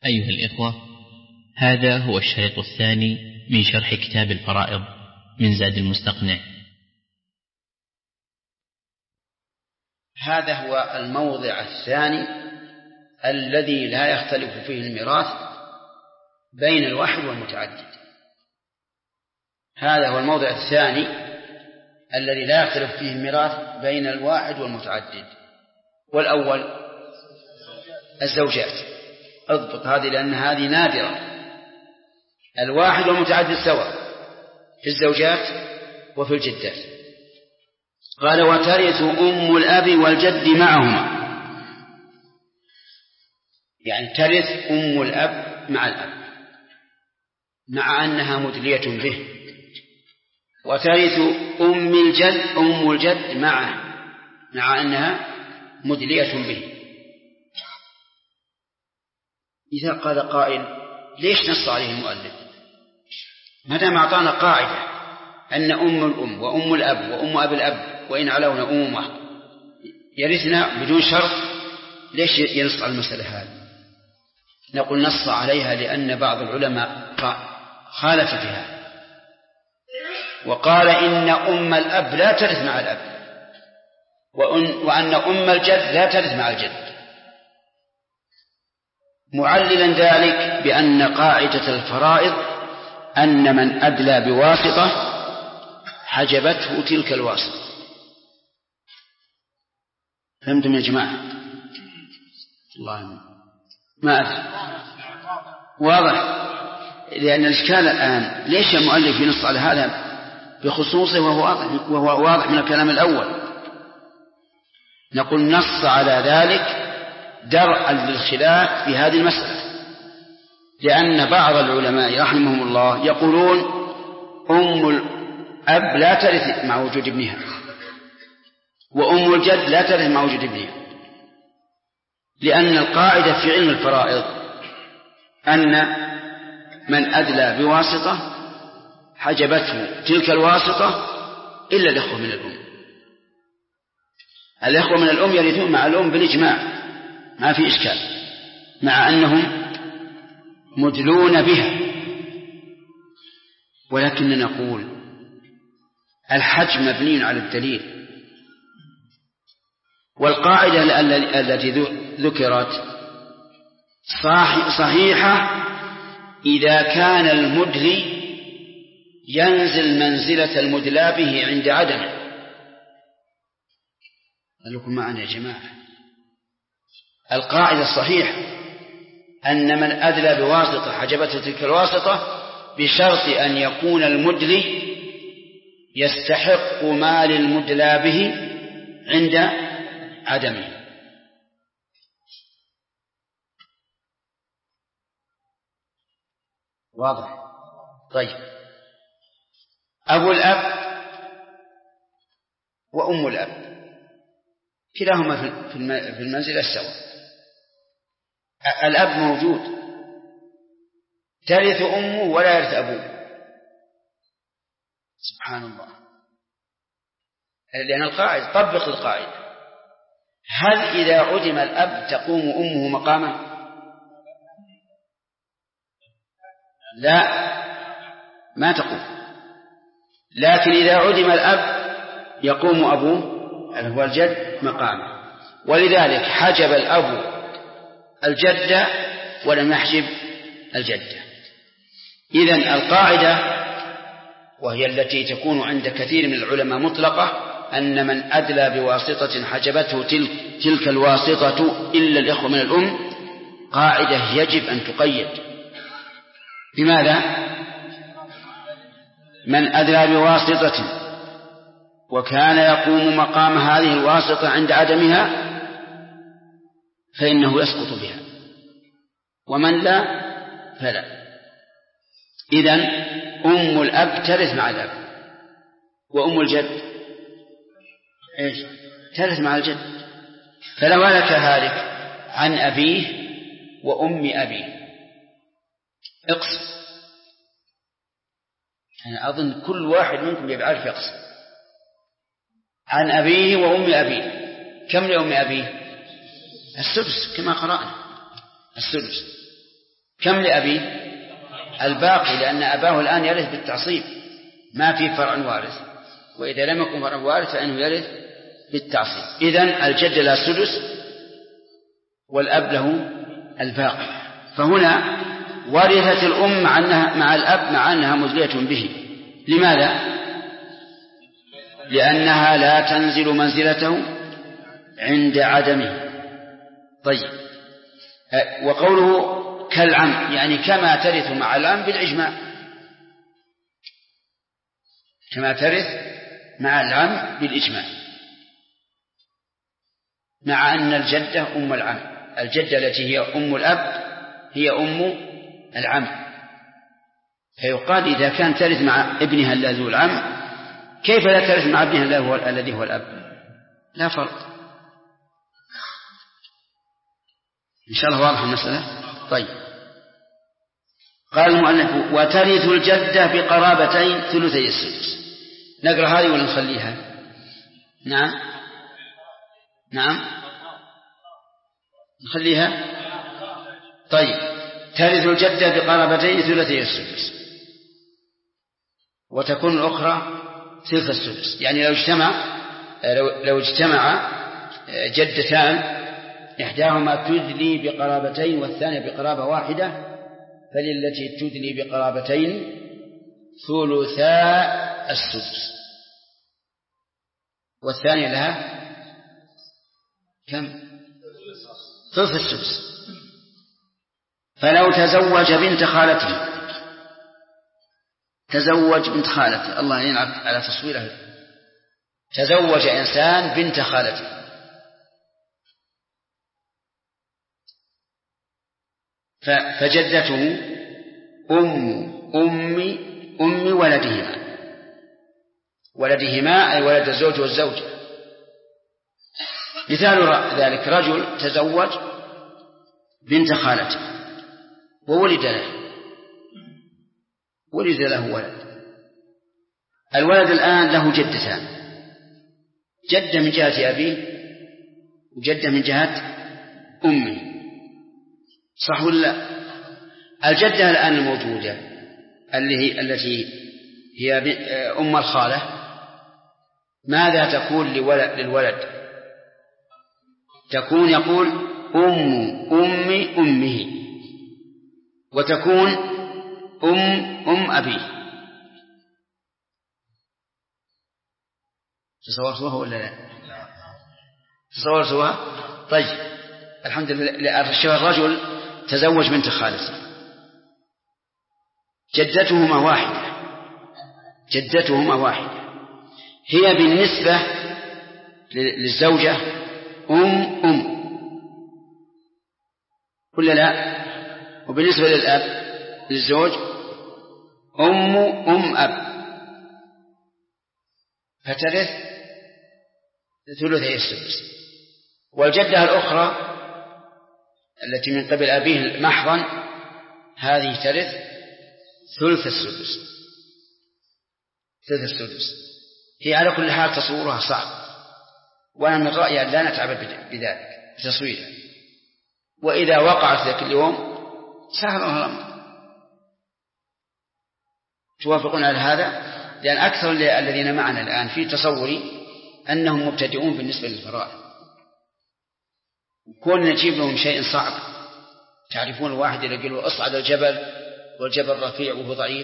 أيها الإخوة، هذا هو الشريط الثاني من شرح كتاب الفرائض من زاد المستقنع. هذا هو الموضع الثاني الذي لا يختلف فيه الميراث بين الواحد والمتعدد. هذا هو الموضع الثاني الذي لا يختلف فيه الميراث بين الواحد والمتعدد. والأول الزوجات. اضبط هذه لأن هذه نادرة. الواحد والمتعدد سواء في الزوجات وفي الجدات. قال: وترث أم الأب والجد معهما، يعني ترث أم الأب مع الأب مع أنها مدلية به، وترث أم الجد مع أنها مدلية به. إذا قال قائل: ليش نص عليه المؤلف؟ متى ما أعطانا قاعدة أن أم الأم وأم الأب وأم أب الأب وإن علونا أمومة يرثنا بدون شرط، ليش ينص على المسألة هذه؟ نقول نص عليها لأن بعض العلماء خالف فيها وقال إن أم الأب لا ترث مع الأب، وأن أم الجد لا ترث مع الجد، معللا ذلك بأن قاعدة الفرائض أن من أدلى بواسطة حجبته تلك الواسطة. فهمتم يا جماعة؟ الله ما أدري. واضح؟ لأن الإشكال الآن ليش المؤلف ينص على هذا بخصوصه وهو واضح من الكلام الأول؟ نقول نص على ذلك درءا للخلاف في هذه المسألة، لأن بعض العلماء رحمهم الله يقولون أم الأب لا ترث مع وجود ابنها، وأم الجد لا ترث مع وجود ابنها، لأن القاعدة في علم الفرائض أن من أدلى بواسطة حجبته تلك الواسطة إلا الإخوة من الأم. الإخوة من الأم يرثون مع الأم بالإجماع، ما في إشكال، مع أنهم مدلون بها. ولكن نقول الحج مبني على الدليل، والقاعدة التي ذكرت صحيحة إذا كان المدلي ينزل منزلة المدلى به عند عدمه. قال لكم معنا يا جماعة، القاعدة الصحيحة أن من أدلى بواسطة حجبته تلك الواسطة بشرط أن يكون المدلي يستحق مال المدلى به عند عدمه. واضح؟ طيب، أبو الأب وأم الأب كلاهما في المنزلة السواء. الأب موجود، ترث أمه ولا يرث أبوه. سبحان الله، لأن القاعدة طبق القاعدة. هل إذا عدم الأب تقوم أمه مقامه؟ لا، ما تقوم. لكن إذا عدم الأب يقوم أبوه هو الجد مقامه، ولذلك حجب الأب الجدة ولم يحجب الجدة. إذن القاعدة، وهي التي تكون عند كثير من العلماء مطلقة، أن من أدلى بواسطة حجبته تلك الواسطة إلا الإخوة من الأم، قاعدة يجب أن تقيد. لماذا؟ من أدلى بواسطة وكان يقوم مقام هذه الواسطة عند عدمها فإنه يسقط بها، ومن لا فلا. إذن أم الأب ترث مع الأب، وأم الجد إيش؟ ترث مع الجد. فلو هلك هالك عن أبيه وأم أبيه اقسم. أنا أظن كل واحد منكم يعرف يقسم. عن أبيه وأم أبيه، كم لأم أبيه؟ السدس كما قرأنا، السدس. كم لأبيه؟ الباقي، لأن أباه الآن يرث بالتعصيب، ما في فرع وارث، وإذا لم يكن فرع وارث فإنه يرث بالتعصيب. إذن الجد له السدس والأب له الباقي. فهنا ورثت الأم مع الأب مع أنها مدلية به. لماذا؟ لأنها لا تنزل منزلته عند عدمه. طيب، وقوله كالعم يعني كما ترث مع العم بالإجماع، كما ترث مع العم بالإجماع، مع أن الجدة أم العم، الجدة التي هي أم الأب هي أم العم، فيقال إذا كان ترث مع ابنها الذي هو العم كيف لا ترث مع ابنها الذي هو الأب؟ لا فرق. إن شاء الله واضح المسألة. طيب، قال المؤلف وترث الجدة بقرابتين ثلثي السدس. نقرأ هذه ولا نخليها؟ نعم نخليها. طيب، ترث الجدة بقرابتين ثلثي السدس، وتكون الأخرى ثلث السدس. يعني لو اجتمع جدتان إحداهما تدلي بقرابتين والثانية بقرابة واحدة، فللتي تدلي بقرابتين ثلثا السدس، والثانية لها كم؟ ثلث السدس. فلو تزوج بنت خالته، تزوج بنت خالته، الله ينعم على تصويره، تزوج إنسان بنت خالته، فجدته أم ولدهما أي ولد الزوج والزوجة. مثال ذلك رجل تزوج بنت خالته وولد له ولد. الولد الآن له جدتان، جدة من جهة أبيه وجدة من جهة أمه، صح ولا لا؟ الجدة الآن الموجودة التي هي أم الخالة ماذا تكون للولد؟ يقول أمه، وتكون أم أبيه. تصورتوها ولا لا؟ تصورتوها؟ طيب، الحمد لله. الرجل تزوج بنت خالته، جدتهما واحدة، هي بالنسبة للزوجة أم ولا لا؟ وبالنسبة للأب للزوج أم أب، فترث ثلثي السدس. والجدة الأخرى التي من قبل أبيه محضا هذه ترث ثلث السدس. هي على كل حال تصورها صعب، وأنا من رأيي أن لا نتعب بذلك بتصويرها، وإذا وقعت ذاك اليوم سهل الأمر. توافقون على هذا؟ لأن أكثر الذين معنا الآن في تصوري أنهم مبتدئون بالنسبة للفرائض، كون نجيب لهم شيء صعب. تعرفون الواحد يقول له أصعد الجبل والجبل رفيع وهو ضعيف،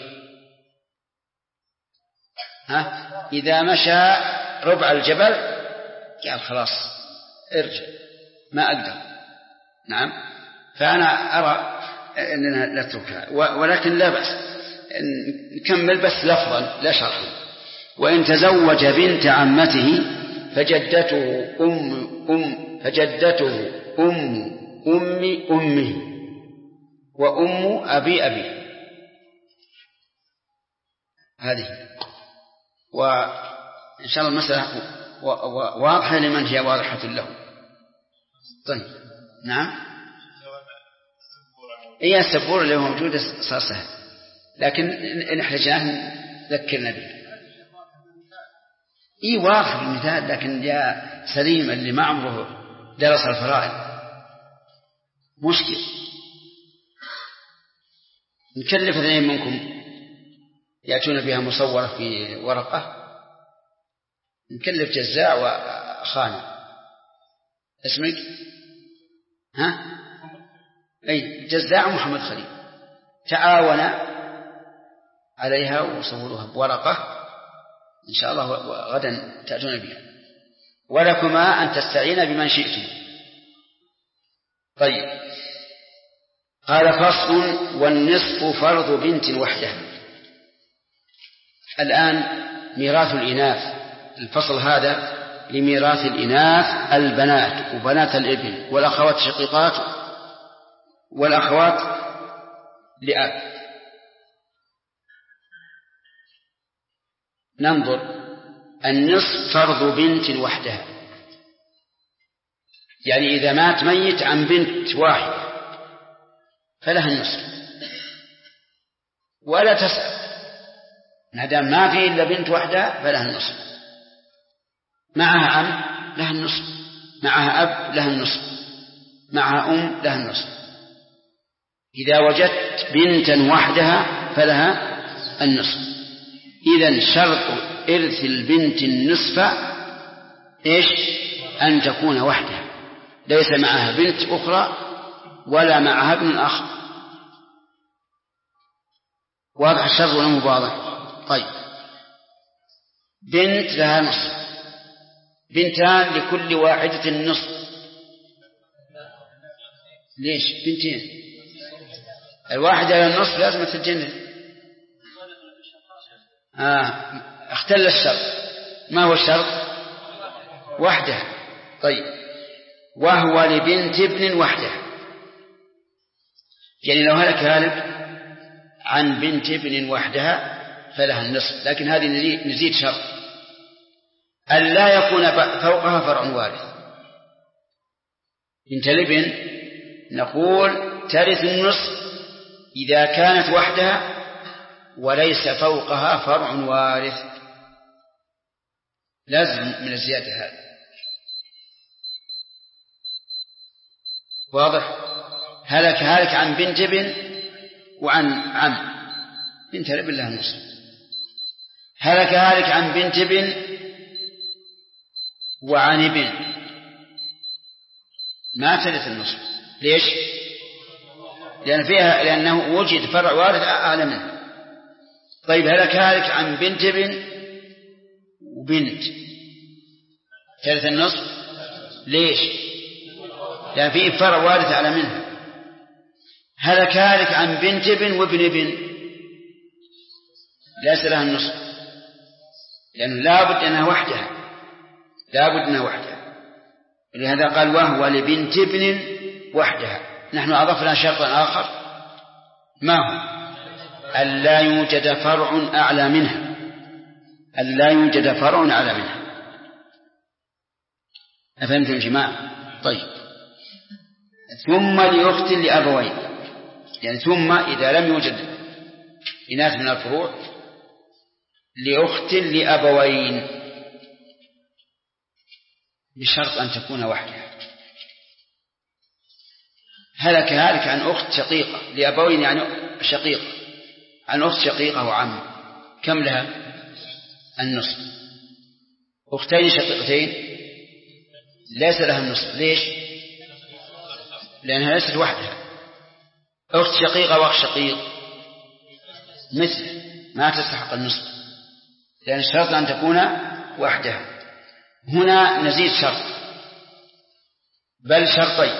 إذا مشى ربع الجبل قال خلاص ارجع ما أقدر. نعم، فأنا أرى أننا نتركها، ولكن لا بأس نكمل بس لفظا لا شرحا. وإن تزوج بنت عمته فجدته أمه وأم أبي هذه. وإن شاء الله المسألة واضحة لمن هي واضحة له. طيب، نعم، هي السبورة اللي هو موجودة صار سهل، لكن إن احتجناه ذكرنا به. واضح بالمثال، لكن جاء سليم اللي ما عمره درس الفرائض مشكل. نكلف اثنين منكم يأتون بها مصورة في ورقة، نكلف جزاع وخانة. اسمك؟ ها؟ أي جزاع محمد خليل، تعاون عليها وصوروها بورقة إن شاء الله غدا تأتون بها، ولكما أن تستعين بمن شئتم. طيب، قال فصل: والنصف فرض بنت وحدها. الآن ميراث الإناث، الفصل هذا لميراث الإناث، البنات وبنات الابن والأخوات الشقيقات والأخوات لأب. ننظر، النصف فرض بنت وحدها، يعني إذا مات ميت عن بنت واحدة فلها النصف، ولا تسأل، ما دام ما في إلا بنت واحدة فلها النصف. معها عم لها النصف، معها أب لها النصف، معها أم لها النصف. إذا وجدت بنتا وحدها فلها النصف. إذن شرط إرث البنت النصف إيش؟ أن تكون وحدها، ليس معها بنت أخرى ولا معها ابن آخر. واضح الشرط ولا مو واضح؟ طيب، بنت لها نصف، بنتان لكل واحدة النصف. ليش بنتين؟ الواحدة لها النصف لازم تتجنن. اختل الشرط. ما هو الشرط؟ وحدها. طيب، وهو لبنت ابن وحدها، يعني لو هلك هالك عن بنت ابن وحدها فلها النصف، لكن هذه نزيد شرط: أن لا يكون فوقها فرع وارث. بنت الابن نقول ترث النصف إذا كانت وحدها وليس فوقها فرع وارث، لازم من الزيادة هذا. واضح؟ هلك عن بنت ابن وعن عم، بنت الابن لها النصف. هلك عن بنت ابن وعن ابن، ما ترث النصف. ليش؟ لأنه وجد فرع وارث أعلى منه. طيب، هلك عن بنت ابن وبنت، ترث النصف. ليش؟ لأن فيه فرع وارث أعلى منه. هلك عن بنت ابن وابن ابن، ليس لها النصف، لأنه لابد أنها وحدها، لهذا قال وهو لبنت ابن وحدها. نحن أضفنا شرطا آخر، ما هو؟ ألا يوجد فرع أعلى منها، أفهمتم يا جماعة؟ طيب، ثم لأخت لأبوين، يعني ثم إذا لم يوجد إناث من الفروع لأخت لأبوين بشرط أن تكون وحدها. هلك عن أخت شقيقة لأبوين، يعني شقيقة، عن أخت شقيقة وعم، كم لها؟ النصف. أختين شقيقتين ليس لها النصف. ليش؟ لأنها ليست وحدها. أخت شقيقة وأخ شقيق مثل ما تستحق النصف، لأن الشرط أن تكون وحدها. هنا نزيد شرط، بل شرطين،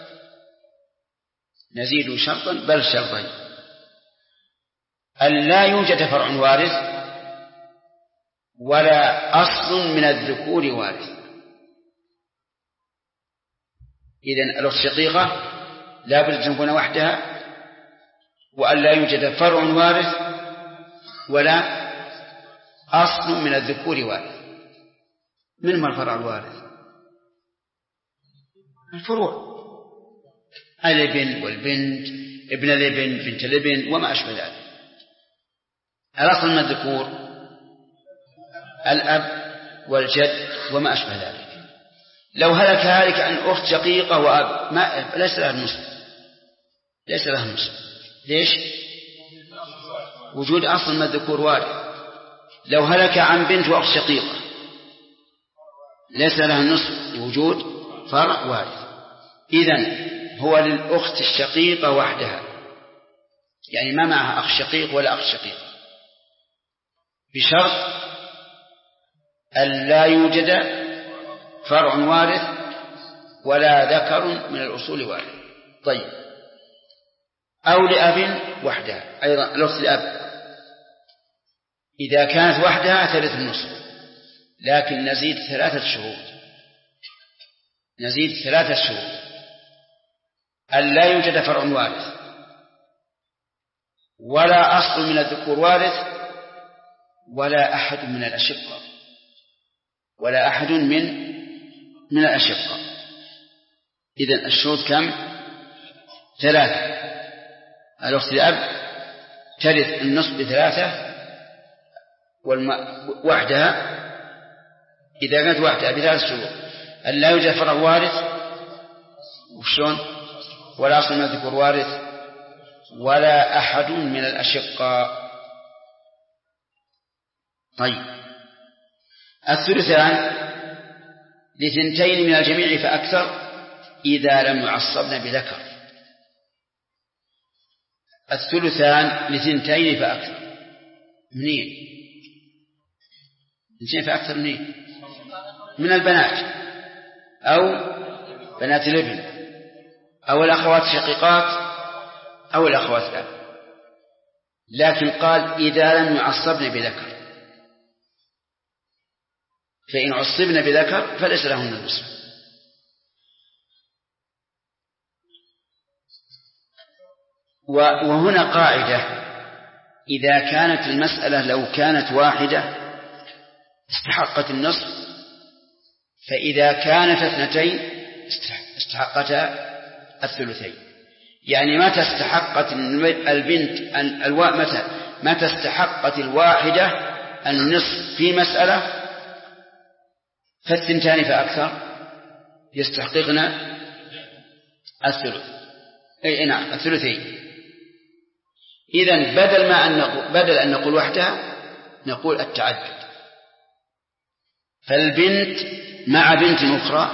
نزيد شرطا بل شرطين: أن لا يوجد فرع وارث ولا أصل من الذكور وارث. إذن الأخت الشقيقة لا بد أن تكون وحدها، وأن لا يوجد فرع وارث ولا أصل من الذكور وارث. من ما الفرع الوارث؟ الفروع، الابن والبنت، ابن الابن، بنت الابن، وما أشبه ذلك. الأصل من الذكور الأب والجد وما أشبه ذلك. لو هلك عن أخت شقيقة وأب ليس لها النصف. ليش؟ وجود أصل من الذكور وارث. لو هلك عن بنت وأخت شقيقة ليس لها النصف لوجود فرع وارث. إذن هو للأخت الشقيقة وحدها، يعني ما معها أخ شقيق ولا أخت شقيقة، بشرط أن لا يوجد فرع وارث ولا ذكر من الأصول وارث. طيب، أو لأب وحدها أيضا، الأخت لأب إذا كانت وحدها ترث النصف، لكن نزيد 3 شروط. نزيد 3 شروط: أن لا يوجد فرع وارث، ولا أصل من الذكور وارث، ولا أحد من الأشقة، ولا أحد من الأشقة. إذن الشروط كم؟ 3. الأخت لأب ترث النصف ب3، وحدها إذا كانت وحدها ب3 شروط: أن لا يوجد فرع وارث، وشلون؟ ولا أصل من الذكور وارث، ولا أحد من الأشقاء. طيب، الثلثان ل2 من الجميع فأكثر إذا لم يعصبن بذكر. الثلثان ل2 فأكثر منين؟ 2 فأكثر منين؟ من البنات أو بنات الابن أو الأخوات الشقيقات أو الأخوات الأب. لكن قال إذا لم يعصبن بذكر، فإن عصبن بذكر فليس لهن النصف. وهنا قاعدة: إذا كانت المسألة لو كانت واحدة استحقت النصف، فإذا كانت 2 استحقتا الثلثين. يعني متى استحقت البنت متى استحقت الواحدة النصف في مسألة، ف2 فأكثر يستحققن الثلث، نعم الثلثين. إذن بدل أن نقول وحدها نقول التعدد. فالبنت مع بنت أخرى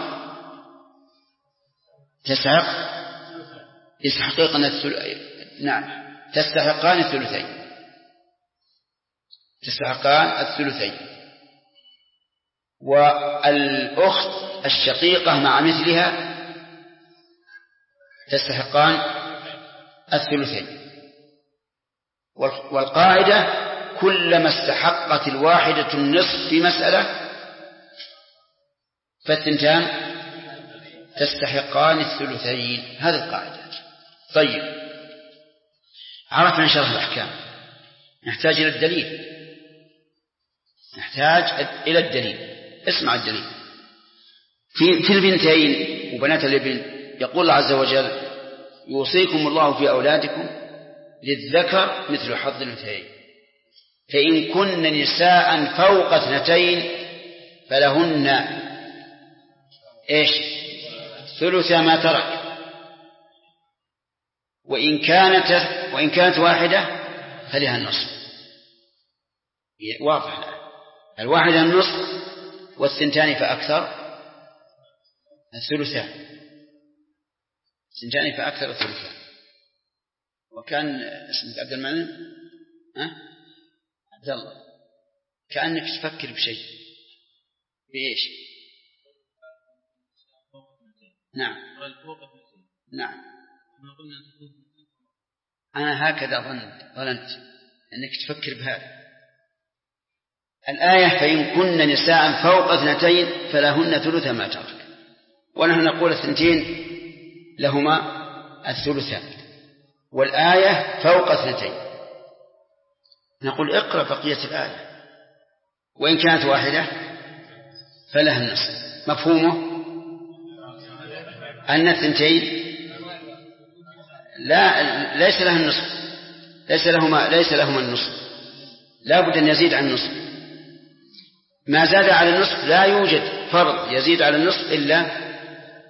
تستحقان الثلثين. والأخت الشقيقة مع مثلها تستحقان الثلثين. والقاعدة: كلما استحقت الواحدة النصف في مسألة ف2 تستحقان الثلثين. هذه القاعدة. طيب، عرفنا شرح الأحكام، نحتاج إلى الدليل. اسمع الدليل. في البنتين وبنات الابن يقول الله عز وجل: يوصيكم الله في أولادكم للذكر مثل حظ الأنثيين، فإن كن نساء فوق 2 فلهن ثلث ما ترك، وإن كانت واحدة فلها النصف. واضح؟ الواحدة النصف، والثنتان فأكثر الثلثان. 2 فأكثر الثلثان. وكان اسمك عبد المنعم عبد الله، كأنك تفكر بشيء. بإيش؟ نعم. أنا هكذا ظننت أنك تفكر بهذا. الآية: فإن كن نساء فوق 2 فلهن ثلث ما ترك، ونحن نقول 2 لهما الثلثان، والآية فوق 2. نقول اقرأ بقية الآية: وإن كانت واحدة فلها النصف. مفهومه أن 2 ليس لها النصف، ليس لهما النصف، لا بد أن يزيد عن النصف. ما زاد على النصف لا يوجد فرض يزيد على النصف إلا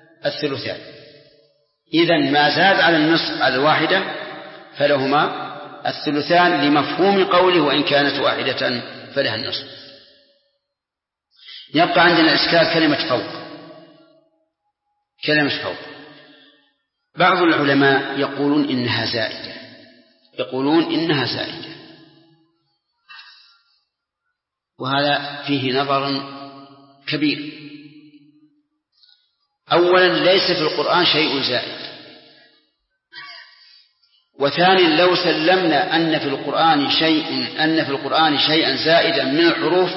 الثلثان. إذن ما زاد على النصف على الواحدة فلهما الثلثان لمفهوم قوله وإن كانت واحدة فلها النصف. يبقى عندنا إشكال كلمة فوق. بعض العلماء يقولون إنها زائدة، وهذا فيه نظر كبير. أولا ليس في القرآن شيء زائد، وثانيا لو سلمنا أن في القرآن شيئا زائدا من الحروف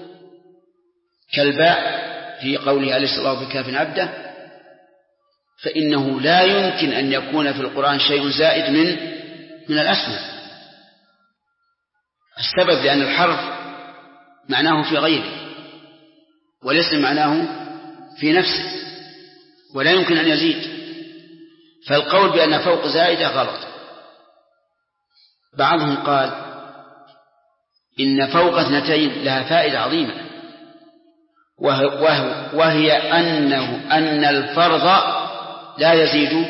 كالباء في قوله أليس الله بكاف عبده، فإنه لا يمكن أن يكون في القرآن شيء زائد من الأسماء. السبب لأن الحرف معناه في غيره وليس معناه في نفسه، ولا يمكن أن يزيد، فالقول بأن فوق زائدة غلط. بعضهم قال إن فوق اثنتين لها فائدة عظيمة، وهي أن الفرض لا يزيد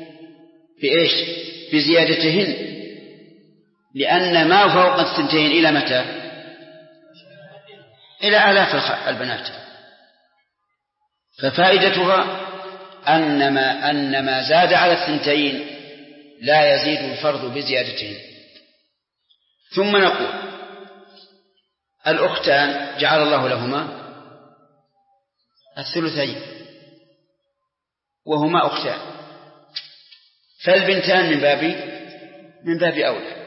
بزيادتهن، لأن ما فوق الثنتين إلى متى؟ إلى آلاف البنات. ففائدتها أن ما زاد على الثنتين لا يزيد الفرض بزيادتهن. ثم نقول الأختان جعل الله لهما الثلثين وهما أختان، فالبنتان من باب أولى.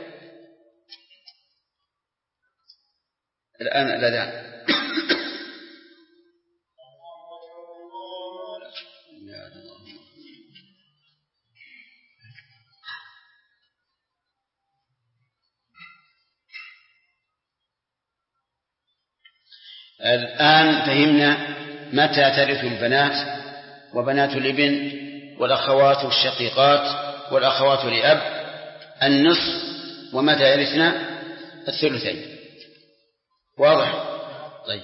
الآن الأذان. الآن فهمنا متى ترث البنات وبنات الابن والأخوات الشقيقات والأخوات لأب النصف، ومتى يرثنا الثلثين. واضح؟ طيب.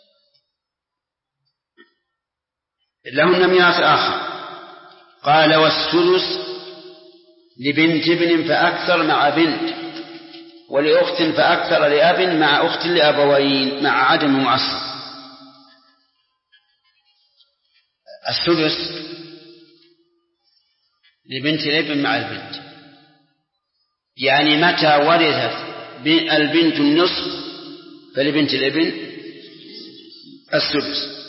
لهن ميراث آخر. قال والسدس لبنت ابن فأكثر مع بنت، ولأخت فأكثر لأب مع أخت لأبوين مع عدم معصب. السدس لبنت الابن مع البنت، يعني متى ورثت البنت النصف فلبنت الابن السدس.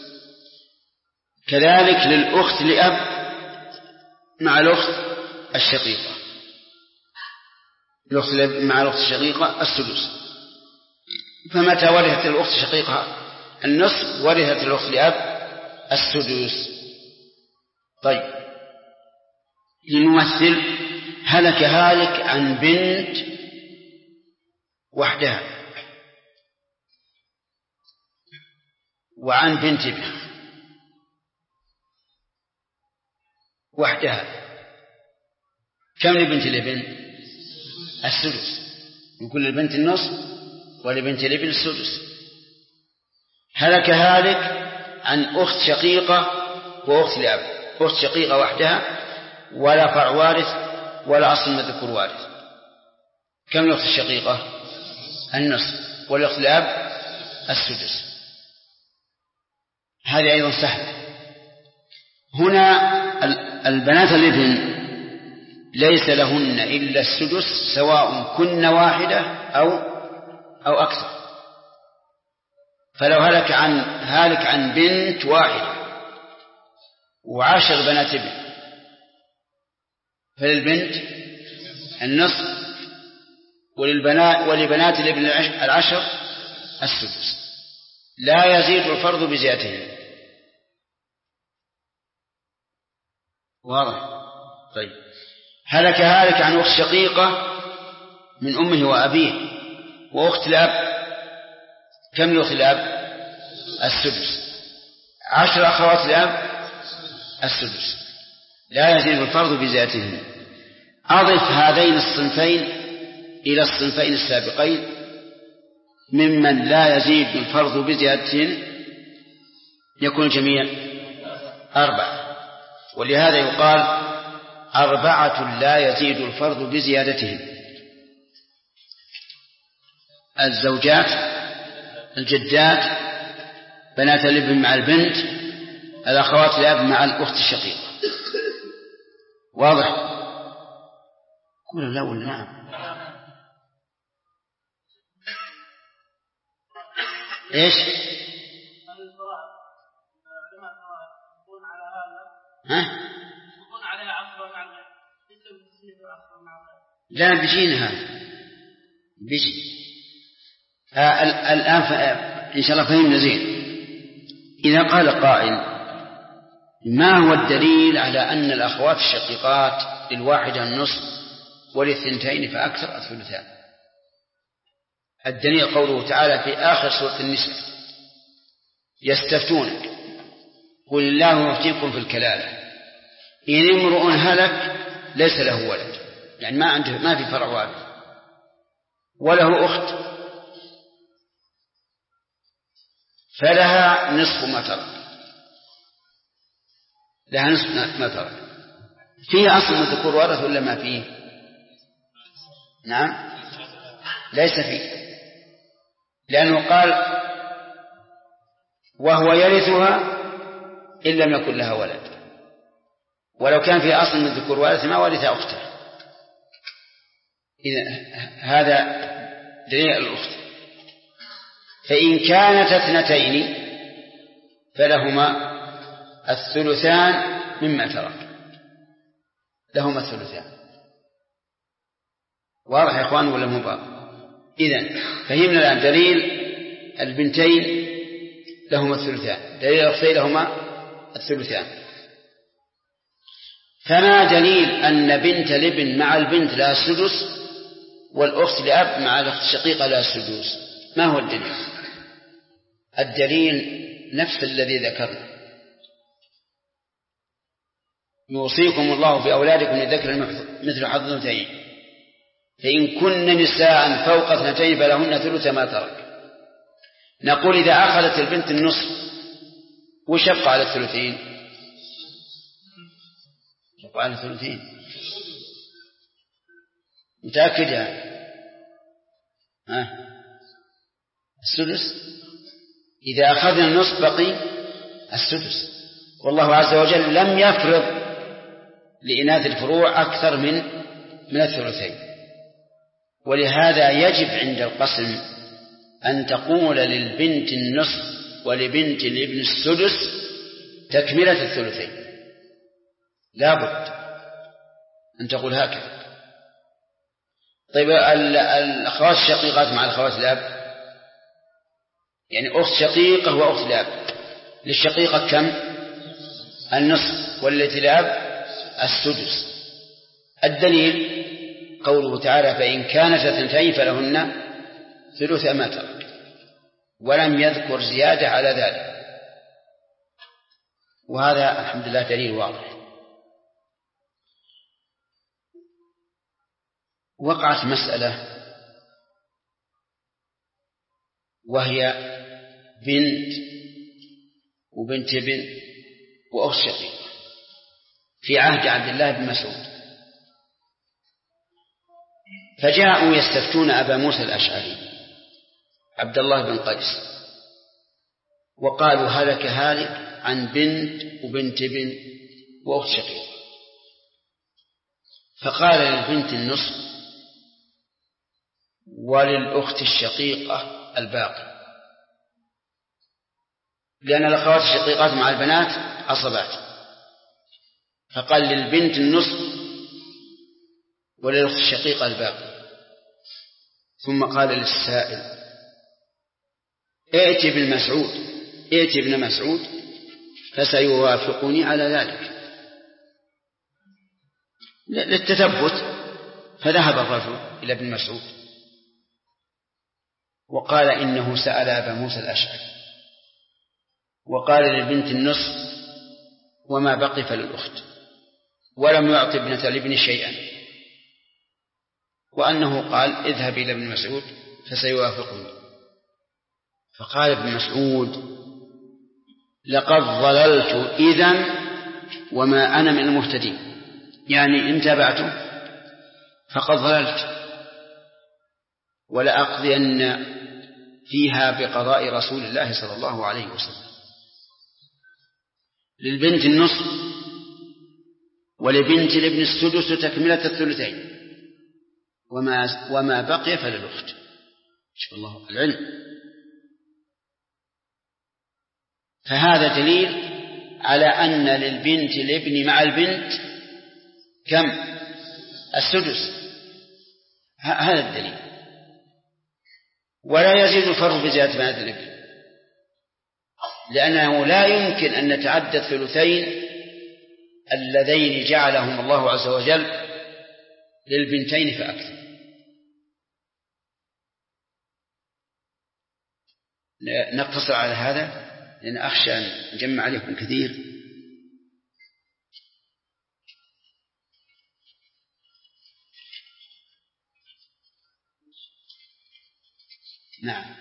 كذلك للأخت لأب مع الأخت الشقيقة، الأخت مع الأخت الشقيقة السدس. فمتى ورثت الأخت الشقيقة النصف ورثت الأخت لأب السدس. طيب، لنمثل هلك هالك عن بنت وحدها وعن بنت ابن وحدها. كم لبنت الابن؟ السدس. يكون للبنت النصف ولبنت الابن السدس. هلك هالك عن أخت شقيقة وأخت لأب. أخت شقيقة وحدها ولا فرع وارث ولا أصل مذكور وارث. كم الأخت الشقيقة؟ النصف. والأخت لأب السدس. هذه أيضا سهل. هنا البنات الابن ليس لهن إلا السدس سواء كن واحدة أو أكثر. فلو هالك عن بنت واحدة و10 بنات ابن فللبنت النصف ولبنات الابن 10 السدس. لا يزيد الفرض بزيادته. واضح؟ طيب. هلك عن أخت شقيقة من أمه وأبيه وأخت الأب. كم الأخت الأب؟ السدس. 10 أخوات الأب السدس. لا يزيد الفرض بزيادته. أضف هذين الصنفين إلى الصنفين السابقين ممن لا يزيد الفرض بزيادته يكون الجميع 4. ولهذا يقال 4 لا يزيد الفرض بزيادتهم. الزوجات، الجدات، بنات الابن مع البنت، الأخوات الأب مع الأخت الشقيقة. واضح؟ قول لا ولا نعم؟ إيش؟ ها؟ لا بيجينا هذا بيجي. الآن إن شاء الله فهمنا زين. إذا قال قائل ما هو الدليل على أن الأخوات الشقيقات للواحدة النصف وللثنتين فأكثر الثلثان؟ الدليل قوله تعالى في آخر سورة النساء: يستفتونك قل الله يفتيكم في الكلالة إن امرؤ هلك ليس له ولد، يعني ما في فرع وارث، وله أخت فلها نصف ما ترك، لها نصف ما ترك. فيه أصل من الذكور وارث ولا ما فيه؟ نعم ليس فيه، لأنه قال وهو يرثها إن لم يكن لها ولد، ولو كان فيه أصل من الذكور وارث ما ورث أخته. هذا دليل الأخت. فإن كانت اثنتين فلهما الثلثان مما ترك، لهما الثلثان. واضح يا إخوان ولا مو واضح؟ إذن فهمنا الآن دليل البنتين لهما الثلثان، دليل الأختين لهما الثلثان. فما دليل أن بنت الابن مع البنت لها السدس والأخت لأب مع الأخت الشقيقة لها السدس؟ ما هو الدليل؟ الدليل نفس الذي ذكرنا: يوصيكم الله في أولادكم للذكر مثل حظ الأنثيين، فإن كن نساء فوق 2 فلهن ثلث ما ترك. نقول إذا أخذت البنت النصف وش يبقى على الثلثين؟ يبقى على الثلثين. متأكد يعني؟ السدس. إذا أخذنا النصف بقي السدس، والله عز وجل لم يفرض لإناث الفروع أكثر من الثلثين. ولهذا يجب عند القسم أن تقول للبنت النصف ولبنت الابن السدس تكملة الثلثين، لا بد أن تقول هكذا. طيب الأخوات الشقيقات مع الأخوات الأب، يعني أخت شقيقة وأخت الأب، للشقيقة كم؟ النصف، والتي الأب السدس. الدليل قوله تعالى فإن كانت 2 فلهن ثلث ما ترك، ولم يذكر زيادة على ذلك. وهذا الحمد لله دليل واضح. وقعت مسألة وهي بنت وبنت ابن وأخت شقيقة في عهد عبد الله بن مسعود، فجاءوا يستفتون أبا موسى الأشعري عبد الله بن قيس، وقالوا هلك هالك عن بنت وبنت ابن وأخت شقيقة. فقال للبنت النصف وللأخت الشقيقة الباقي، لأن الأخوات الشقيقات مع البنات عصبات. فقال للبنت النصف وللأخت الشقيقة الباقي. ثم قال للسائل ائت ابن مسعود فسيوافقني على ذلك، للتثبت. فذهب الرجل إلى ابن مسعود وقال إنه سأل أبا موسى الأشعري وقال للبنت النصف وما بقي فللأخت، ولم يعطي ابنة الابن شيئا، وأنه قال اذهب إلى ابن مسعود فسيوافقني. فقال ابن مسعود لقد ضللت إذن وما أنا من المهتدين، يعني إن تابعته فقد ضللت. ولأقضين فيها بقضاء رسول الله صلى الله عليه وسلم. للبنت النصف، ولبنت الابن السدس تكملة الثلثين، وما بقي فللأخت. شاء الله العلم. فهذا دليل على أن للبنت الابن مع البنت كم؟ السدس. هذا الدليل. ولا يزيد الفرق بزيادة بنات الابن، لأنه لا يمكن أن نتعدى الثلثين اللذين جعلهم الله عز وجل للبنتين فأكثر. نقتصر على هذا لأن أخشى أن نجمع عليكم كثير. نعم.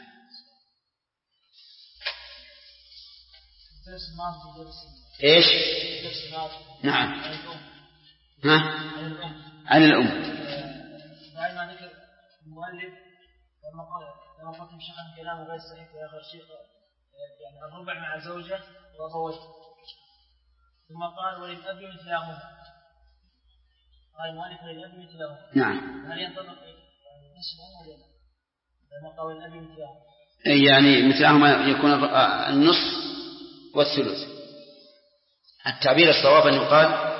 إيش؟ نعم. ها؟ عن الأم. دائما ذكر المؤلف لما قلت شيخا كلامه غير صحيح في آخر شيء، يعني الربع مع زوجة وأبويه، ثم قال وللأب مثلهما. قال المؤلف وللأب مثلهما. نعم. هل ينطبق نصفهم ولا لا؟ لما قال وللأب مثلهما. يعني مثلهما يكون النصف والثلث. التعبير الصواب أن يقال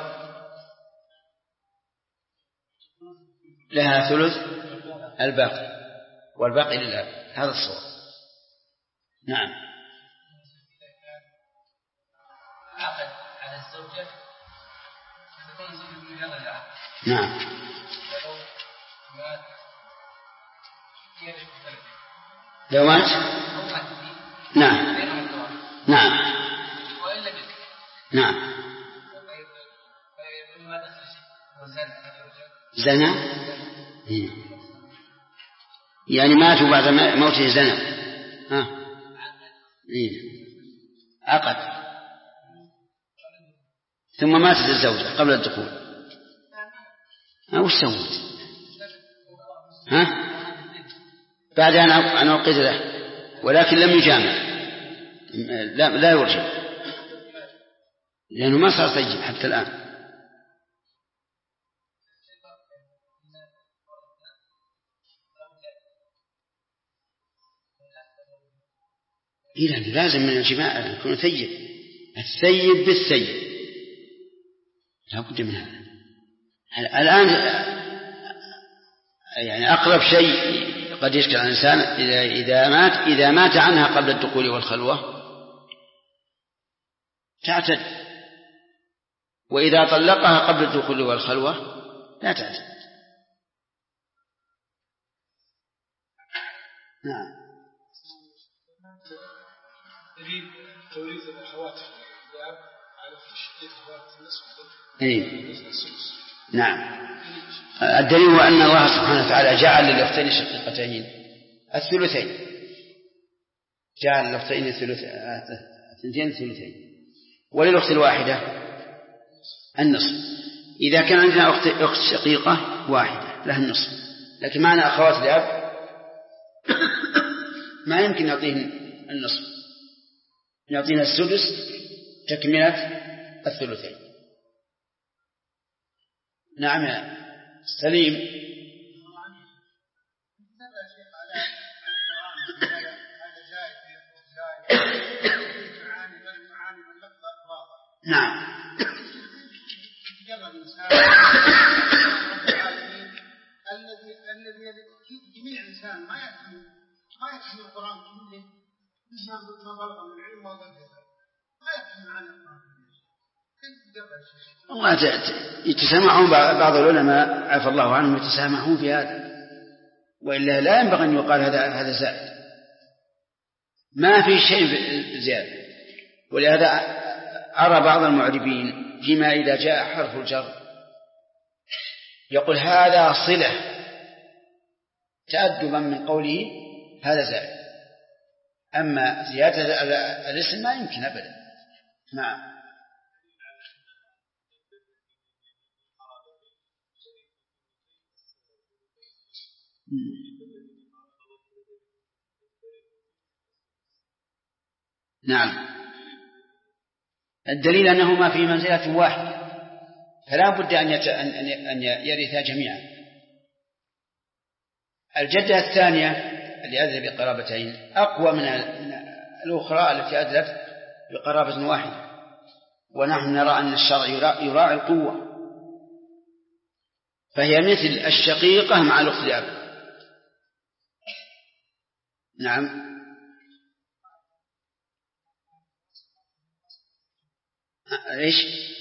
لها ثلث الباقي والباقي للأب. هذا الصواب. نعم. عقد على الزوجة فتنزل بهذا العقد. نعم. لو مات نعم. نعم. نعم. زنا يعني ماتوا بعد موته زنا. ها عقد ثم ماتت الزوجة قبل الدخول. وش سوت؟ ها بعد أن أوقت له ولكن لم يجامع، لا يرجع لأنه ما صار طيب حتى الآن. إيه لازم من الجماعة يكون ثيب. الثيب بالثيب لا بد من هذا. الآن يعني أقرب شيء قد يشكل على الإنسان إذا مات عنها قبل الدخول والخلوة تعتد، وإذا طلقها قبل الدخول والخلوة لا تعتد. نعم. دليل توريث الأخوات الأب على الشقيق أخوات النصف. أي نعم. الدليل هو أن الله سبحانه وتعالى جعل للأختين الشقيقتين الثلثين، جعل للأختين الثنتين الثلثين، وللأخت الواحدة النصف. إذا كان عندنا أخت شقيقة واحدة لها النصف، لكن معنا أخوات الأب ما يمكن نعطيهن النصف، نعطينا السدس تكملة الثلثين. نعم يا سليم. نعم. الذي جميع إنسان ما يفهم القرآن كله، إنسان ما بلغ من العلم ما يفهم عنه القرآن. والله يتسامحون بعض العلماء عفى الله عنهم يتسامحون في هذا، وإلا لا ينبغي أن يقال هذا زائد، ما في شيء زيادة. ولهذا أرى بعض المعربين فيما إذا جاء حرف الجر يقول هذا صلة تأدبا من قوله هذا زائد، أما زيادة الاسم ما يمكن أبدا. نعم. نعم، الدليل أنهما في منزلة واحدة، فلا بد أن يرثا جميعا. الجدة الثانية اللي أدلت بقرابتين أقوى من الأخرى التي أدلت بقرابة واحدة، ونحن نرى أن الشرع يراعي القوة، فهي مثل الشقيقة مع الأخت الأب. نعم، إيش؟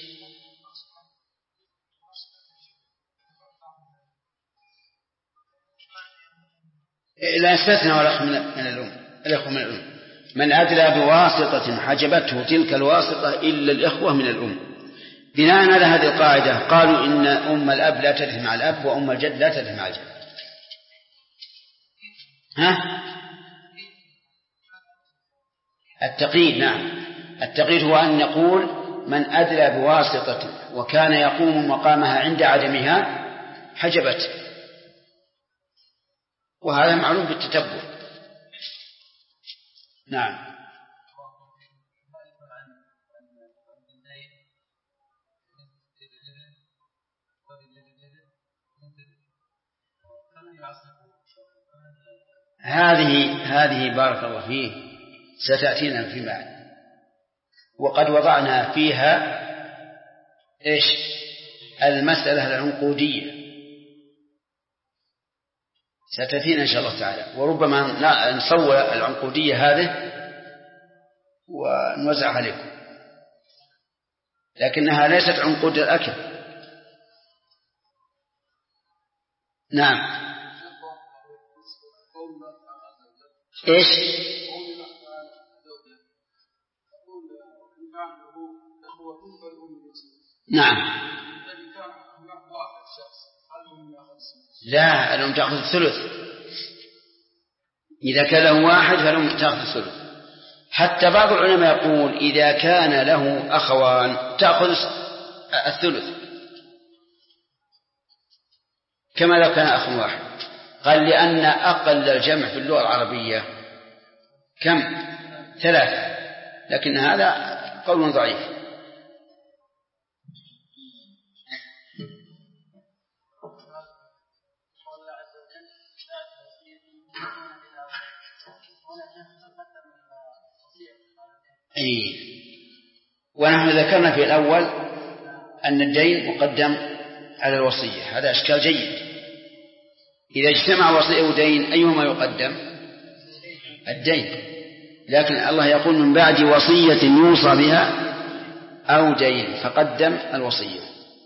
لا استثنى الأخ من الأم، من أدلى بواسطة حجبته تلك الواسطة إلا الإخوة من الأم. بناء على هذه القاعدة قالوا إن أم الأب لا ترث مع الأب، وأم الجد لا ترث مع الجد. التقييد، نعم، التقييد هو أن نقول من أدلى بواسطة وكان يقوم مقامها عند عدمها حجبته، وهذا معلوم بالتتبع. نعم، هذه بارك الله فيه ستأتينا في بعد، وقد وضعنا فيها إيش؟ المسألة العنقودية ستأتينا إن شاء الله تعالى، وربما نصور العنقودية هذه ونوزع عليكم، لكنها ليست عنقود الأكل. نعم، إيش؟ نعم، لا، الأم تأخذ الثلث، إذا كان له واحد فالأم تأخذ الثلث. حتى بعض العلماء يقول إذا كان له أخوان تأخذ الثلث كما لو كان أخ واحد. قال لأن أقل الجمع في اللغة العربية كم؟ 3، لكن هذا قول ضعيف. ونحن ذكرنا في الأول أن الدين مقدم على الوصية، هذا إشكال جيد. إذا اجتمع وصية ودين أيهما يقدم؟ الدين، لكن الله يقول من بعد وصية يوصى بها أو دين، فقدم الوصية.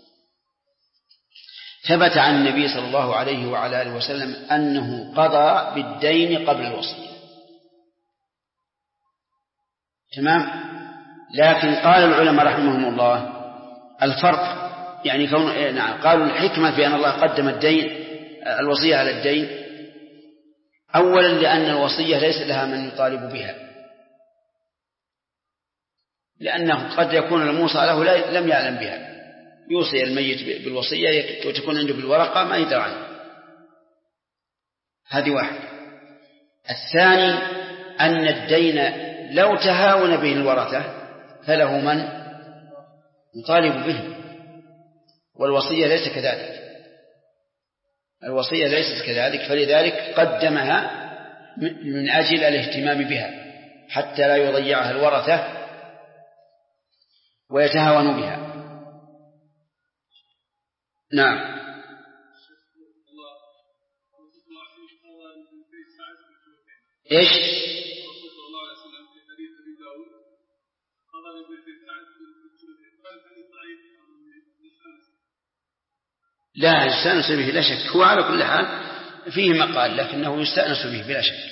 ثبت عن النبي صلى الله عليه وعلى آله وسلم أنه قضى بالدين قبل الوصية، تمام. لكن قال العلماء رحمهم الله الفرق، يعني قالوا الحكمة في أن الله قدم الدين الوصية على الدين، أولا لأن الوصية ليس لها من يطالب بها، لأنه قد يكون الموصى له لم يعلم بها، يوصي الميت بالوصية وتكون عنده بالورقة ما يدري عنه. هذه واحد. الثاني أن الدين لو تهاون به الورثة فله من يطالب به، والوصية ليس كذلك، الوصية ليست كذلك، فلذلك قدمها من أجل الاهتمام بها حتى لا يضيعها الورثة ويتهاون بها. نعم، إيش؟ لا، يستأنس به لا شك، هو على كل حال فيه مقال لكنه يستأنس به بلا شك.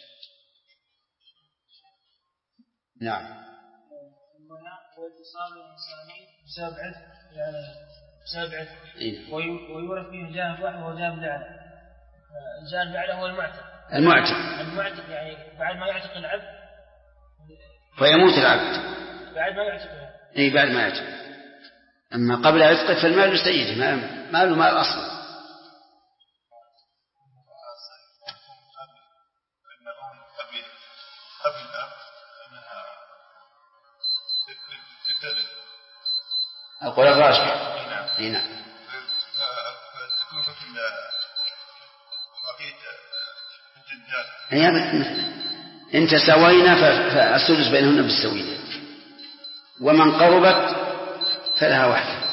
نعم، ويورث فيه جانب واحد وهو جانب الأعلى. الجانب الأعلى هو المعتق يعني بعد ما يعتق العبد فيموت العبد، بعد ما يعتق بعد ما يعتق. أما قبل عتقه فالمال لسيده، مال أصلا. قبل القول الراجح. نعم. إن تساوينا فالسدس بينهن بالسوية، ومن قربت فلها واحدة.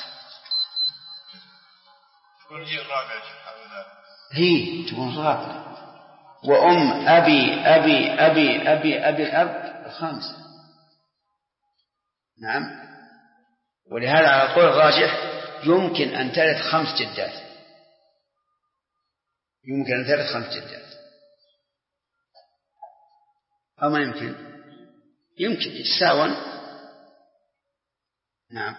هي تكون رابعة. وأم أبي أبي أبي أبي أبي الأب الخامس. نعم. ولهذا على القول الراجح يمكن أن ترث 5 جدات. يمكن أن ترث 5 جدات أو ما يمكن؟ يمكن يتساوون. نعم.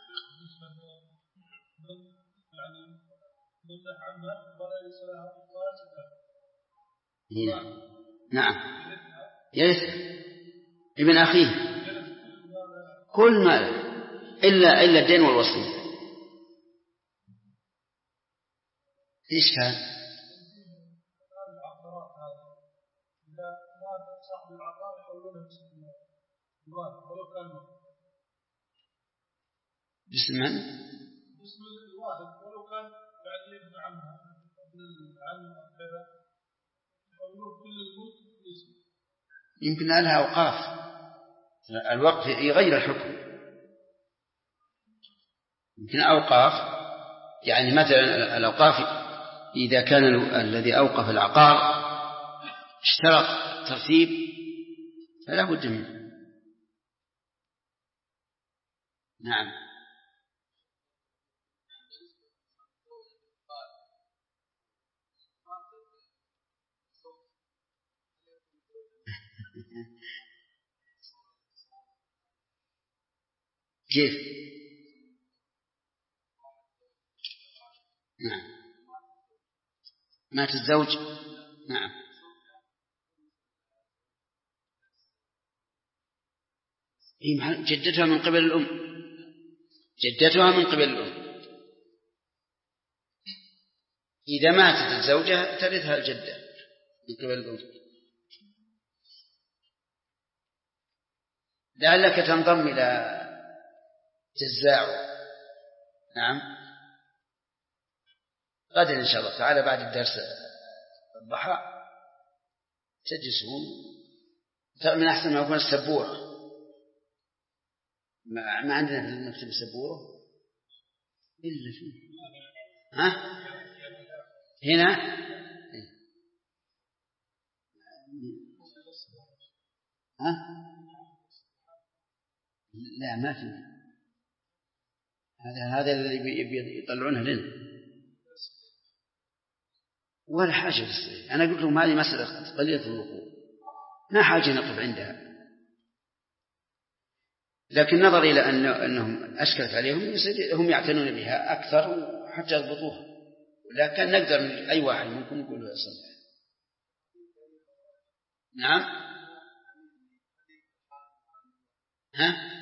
نعم يرث ابن أخيه كل مال إلا الدين والوصية. إيش كان؟ باسم من؟ باسم الواحد ولو كان يعني ابن عمها ابن العم كذا يحولون كل الملك باسمه. يمكن لها أوقاف. الوقف يغير الحكم. يمكن أوقاف، يعني مثلا الأوقاف إذا كان الذي أوقف العقار اشترط ترتيب فلا بد منه. نعم. كيف؟ نعم. مات الزوج. نعم. جدتها من قبل الأم. جدتها من قبل الأم. إذا ماتت الزوجة ترثها الجدة من قبل الأم. لعلك تنضم إلى جزاع. نعم. غدا إن شاء الله تعالى بعد الدرس الضحى تجلسون. من أحسن ما يكون السبورة. ما عندنا في المكتب سبورة إلا فيه. ها؟ هنا ها؟ لا ما في. هذا الذي يطلعونه لنا ولا حاجة بس. أنا قلت لهم هذه مسألة قليلة الوقوع، ما حاجة نقف عندها. لكن نظر إلى أنهم أشكلت عليهم هم يعتنون بها أكثر حتى يضبطوها، لكن نقدر من أي واحد ممكن نقول له يصلح. نعم. ها؟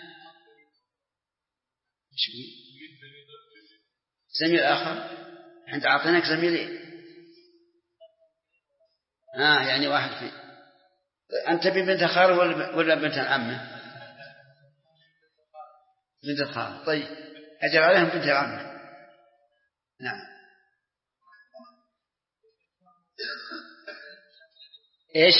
زميل آخر أنت أعطيناك زميلين. يعني واحد فيه. أنت بنت خال ولا بنت عمه؟ بنت الخال. طيب أجر عليهم بنت العمه. نعم. إيش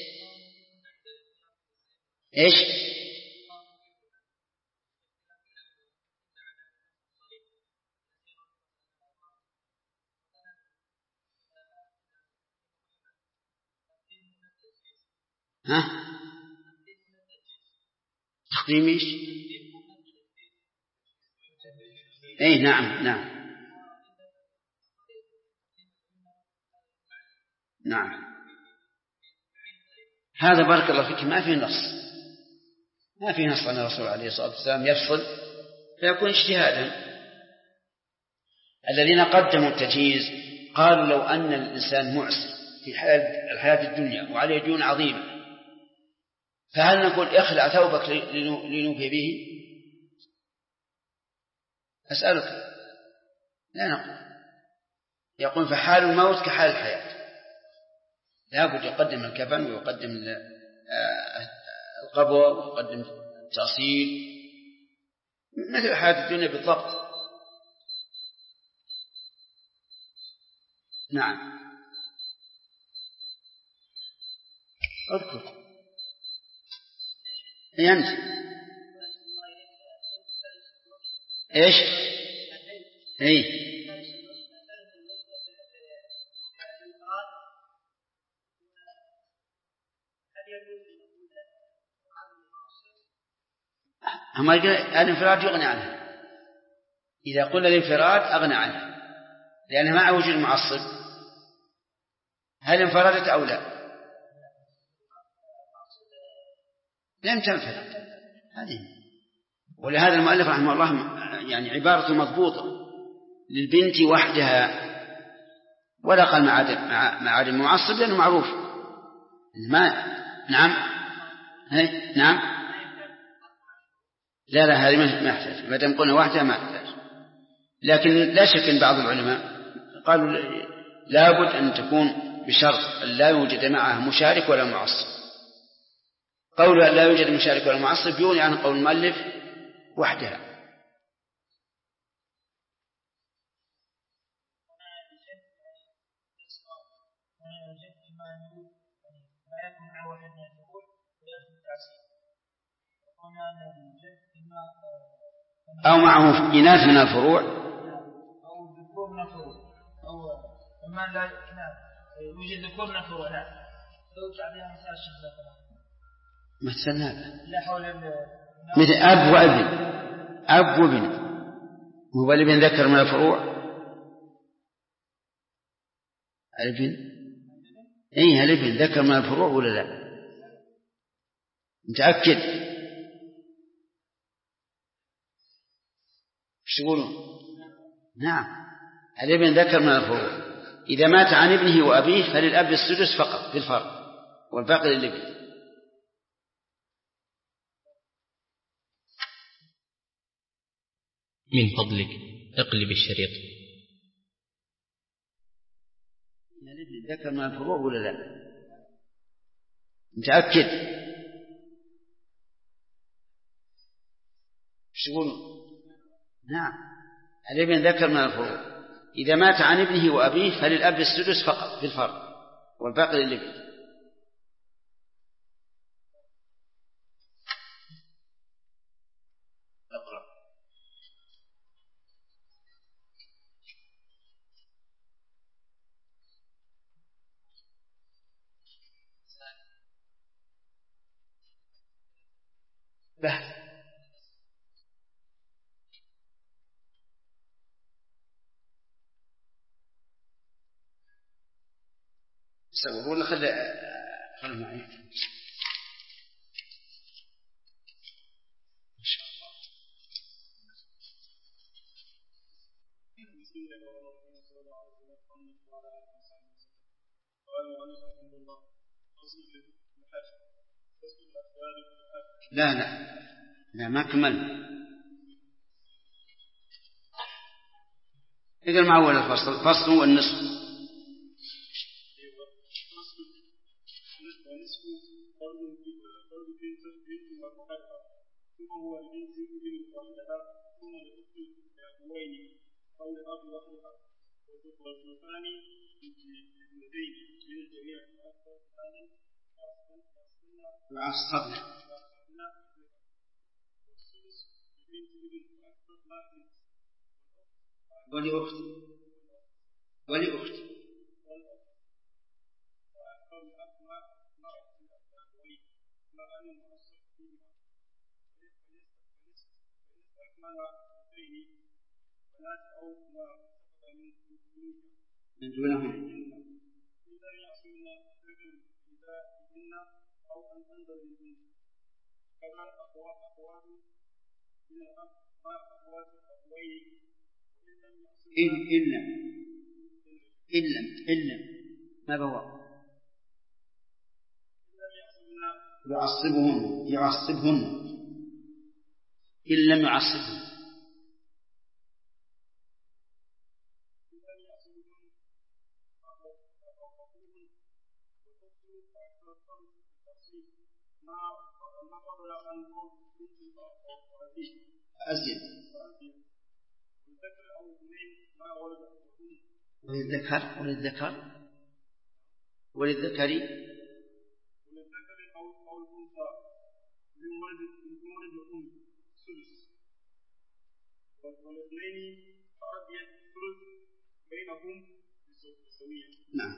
تقديم إيش؟ أي نعم. هذا بارك الله فيك ما في نص عن الرسول عليه الصلاة والسلام يفصل فيكون اجتهادا. الذين قدموا التجهيز قالوا لو أن الإنسان معسر في الحياة الدنيا وعليه ديون عظيمة، فهل نقول اخلع ثوبك لنوفي به؟ أسألك. لا نقول. يقول فحال الموت كحال الحياة، لا بد يقدم الكفن ويقدم القبر ويقدم التأصيل مثل حياة الدنيا بالضبط. نعم اذكر أنت إيش أما الانفراد يغني عنه. إذا قلنا الانفراد أغنى عنه لأنه مع وجود المعصب. هل انفردت أو لا؟ لم تنفرد هذه. ولهذا المؤلف رحمه الله يعني عبارة مضبوطة للبنت وحدها ولا قال مع عدم المعصب لأنه معروف ما. نعم نعم لا هذه ما يحتاج ما دام قلنا وحدها ما يحتاج. لكن لا شك أن بعض العلماء قالوا لابد أن تكون بشرط أن لا يوجد معها مشارك ولا معصب. قول لا يوجد مشارك ولا معصب يغني عن قول المؤلف وحدها. أو معه إناث من الفروع أو ذكور من الفروع أو أما لا يوجد ذكور من الفروع لا زوج عليها مثال الشهر مثل هذا لا حول مثل أب وابن أب وابن هو الابن ذكر من الفروع الابن الابن ذكر من الفروع ولا لا متأكد ايش تقولون؟ نعم الابن ذكر من الفروع. إذا مات عن ابنه وأبيه فللأب السدس فقط في الفرق والباقي للابن. من فضلك اقلب الشريط. الابن ذكر من الفروع ولا لا متأكد ايش تقولون؟ نعم الابن ذكر من الفروع. إذا مات عن ابنه وأبيه فللأب السدس فقط في الفرق والباقي للابن. اقرأ. سووا ولا خلوا معي إن شاء الله. لا ما كمل. اقرأ مع أول الفصل والنصف. ثم هو الجنس يجب قبلها ثم الأخت لأبوين أو لأب وأخوها والثاني للابنتين من الجميع وعصبنا والسدس لبنت ابن وأكثر ما ولأخت وأكثر الأب ما الأبوين ما أن المعصب فيها أكمل فيه ولا أو ما سقط من دونهم إذا يعصينا رجل إذا إنا أو أن تنظر البنت كما أخوات من الأب ما أخوات الأبوين إن لم ما بوا يعصبهن إن لم يعصبهن أزيد. وللذكر أو الأنثى من ولد الأم ثلث، والاثنين فأبي الثلث بينهم سويا. نعم.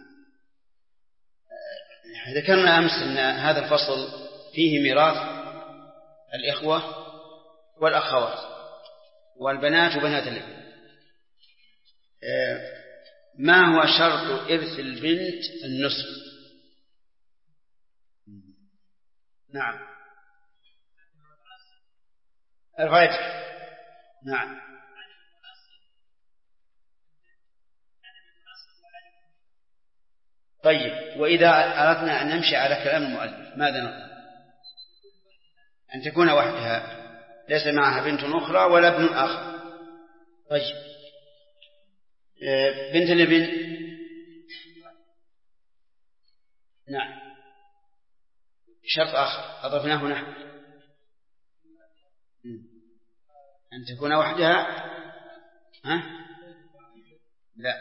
ذكرنا أمس أن هذا الفصل فيه ميراث الإخوة والأخوات والبنات وبنات الابن. ما هو شرط إرث البنت النصف؟ نعم الغاية. نعم. طيب، وإذا أردنا أن نمشي على كلام المؤلف ماذا نقول؟ أن تكون وحدها ليس معها بنت أخرى ولا ابن آخر. طيب، بنت الابن. نعم، شرط آخر أضفناه نحن أن تكون وحدها. لا،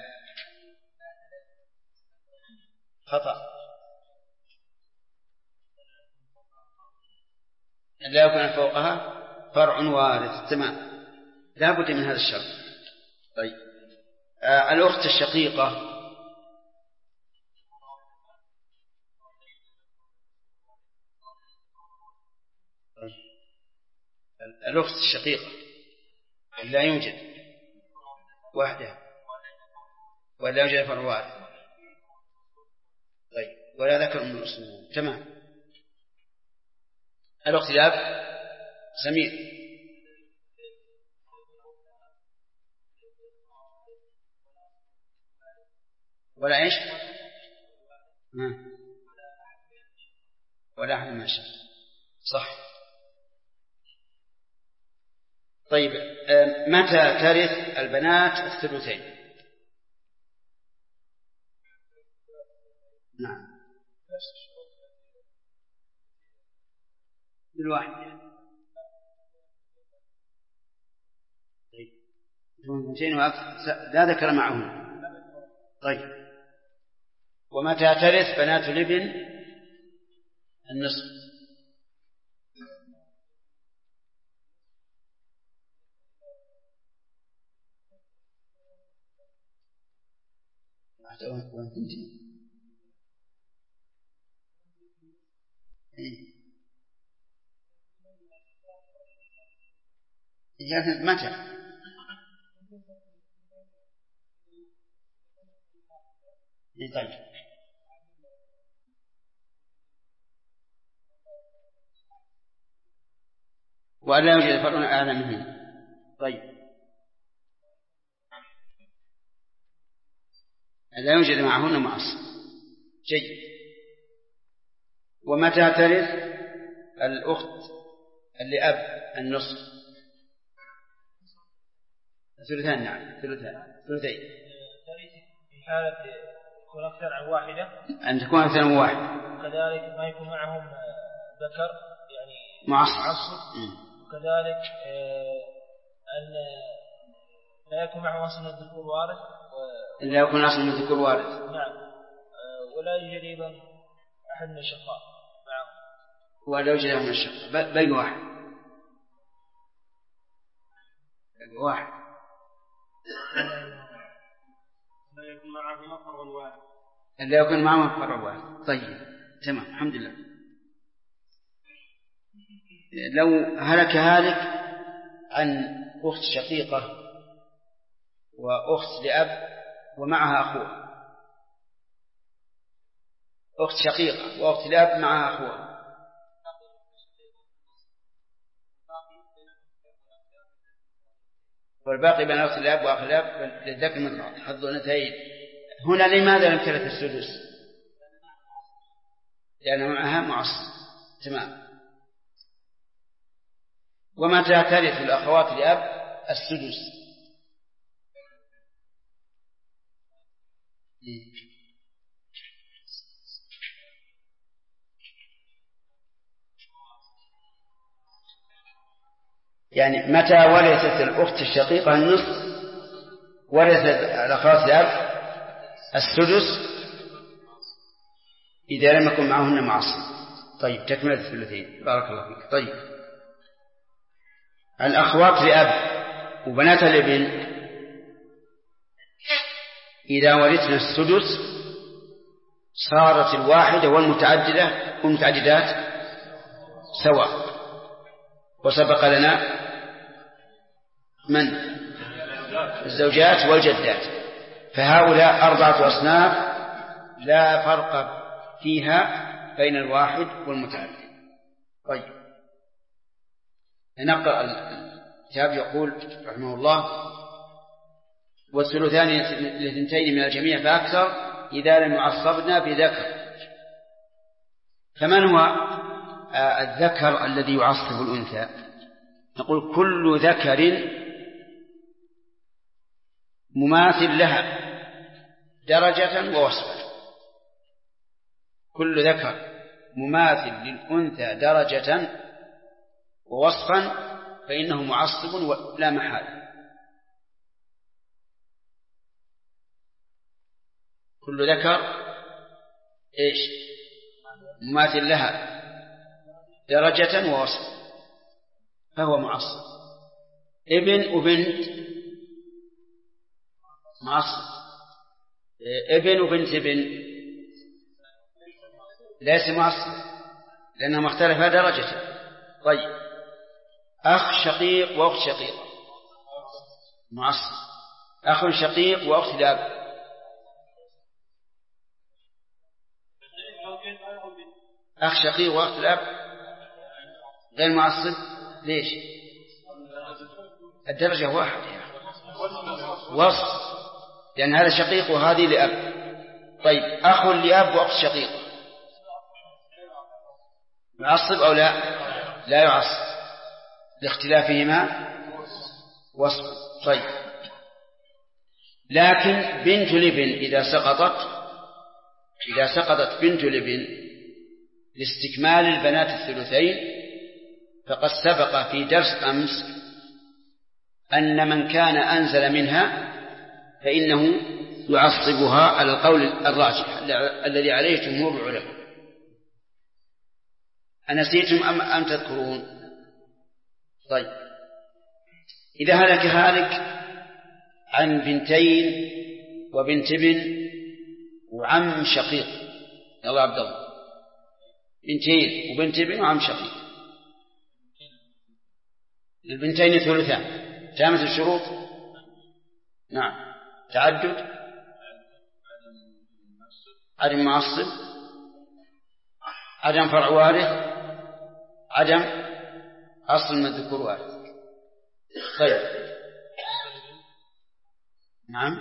خطأ. لا يكون فوقها فرع وارث. تمام، لا بد من هذا الشرط. طيب، الأخت الشقيقة. الأخت الشقيقة لا يوجد وحدها ولا يوجد فرع وارث. طيب، ولا ذكر من الأصول. تمام. الأخت الأب. سمير. ولا إيش؟ ولا أحد ما شاء. صح. طيب، متى ترث البنات الثلثين؟ نعم، بالواحد. طيب، لا ذكر معهم. طيب، ومتى ترث بنات الابن النصف؟ متى؟ طيب، وألا يوجد فرع أعلى منه. طيب، لا يوجد معهن معصب. جيد. ومتى ترث الأخت لأب النصف؟ ثلثان. نعم، ثلثين. في حالة يكون أكثر عن واحدة، أن تكون أكثر من واحد. كذلك ما يكون معهم ذكر يعني معصب. وكذلك أن لا يكون معهم أصل الذكور وارث. لا يكون أصل من الذكور وارث. نعم. ولا يوجد أيضا أحد من الشقاء معهم. ولا يوجد من الشقاء بل واحد. لا يكون معهم فرع واحد. لا يكون معهم فرع واحد. طيب، تمام، الحمد لله. لو هلك هالك عن أخت شقيقة وأخت لأب ومعها أخوها، أخت شقيقة وأخت لأب معها أخوها، والباقي بين أخت الأب وأخ الأب للذكر مثل حظ الأنثيين. هنا لماذا لم ترث السدس؟ لأن معها معصب. تمام. ومتى ترث الأخوات لأب السدس؟ يعني متى ورثت الأخت الشقيقة النصف ورثت الأخوات الأب السدس إذا لم يكن معهن معصب. طيب تكملة الثلثين. بارك الله فيك. طيب الأخوات لأب وبنات الابن إذا ورثنا السدس صارت الواحدة والمتعددات سواء. وسبق لنا من الزوجات والجدات، فهؤلاء 4 أصناف لا فرق فيها بين الواحد والمتعدد. طيب نقرأ الكتاب. يقول رحمه الله: والثلثان لثنتين من الجميع فأكثر إذا لم يعصبنا بذكر. فمن هو الذكر الذي يعصب الأنثى؟ نقول كل ذكر مماثل لها درجة ووصفا. كل ذكر مماثل للأنثى درجة ووصفا فإنه معصب لا محالة. كل ذكر إيش مماثل لها درجة ووصفا فهو معصب. ابن وبنت معصب. ابن وبنت ابن ليس معصب لأنهم اختلفا درجة. طيب أخ شقيق وأخت شقيقة معصب. أخ شقيق وأخت لأب أخ شقيق وأخت لأب غير معصب. ليش؟ الدرجة واحدة يعني. وصف، لأن هذا شقيق وهذه لأب. طيب أخ لأب وأخت شقيق يعصب أو لا يعصب لاختلافهما وصف. طيب لكن بنت لابن إذا سقطت بنت لابن لاستكمال البنات الثلثين فقد سبق في درس أمس أن من كان أنزل منها فإنه يعصبها على القول الراجح الذي عليه جمهور العلماء. أنسيتم أم تذكرون؟ طيب إذا هلك عن بنتين وبنت ابن وعم شقيق، يلا عبد الله، بنتين وبنت ابن وعم شقيق، البنتين ثلثان، تامة الشروط. نعم. تعدد، عدم معصب، عدم فرع وارث، عدم أصل من الذكور وارث. طيب نعم.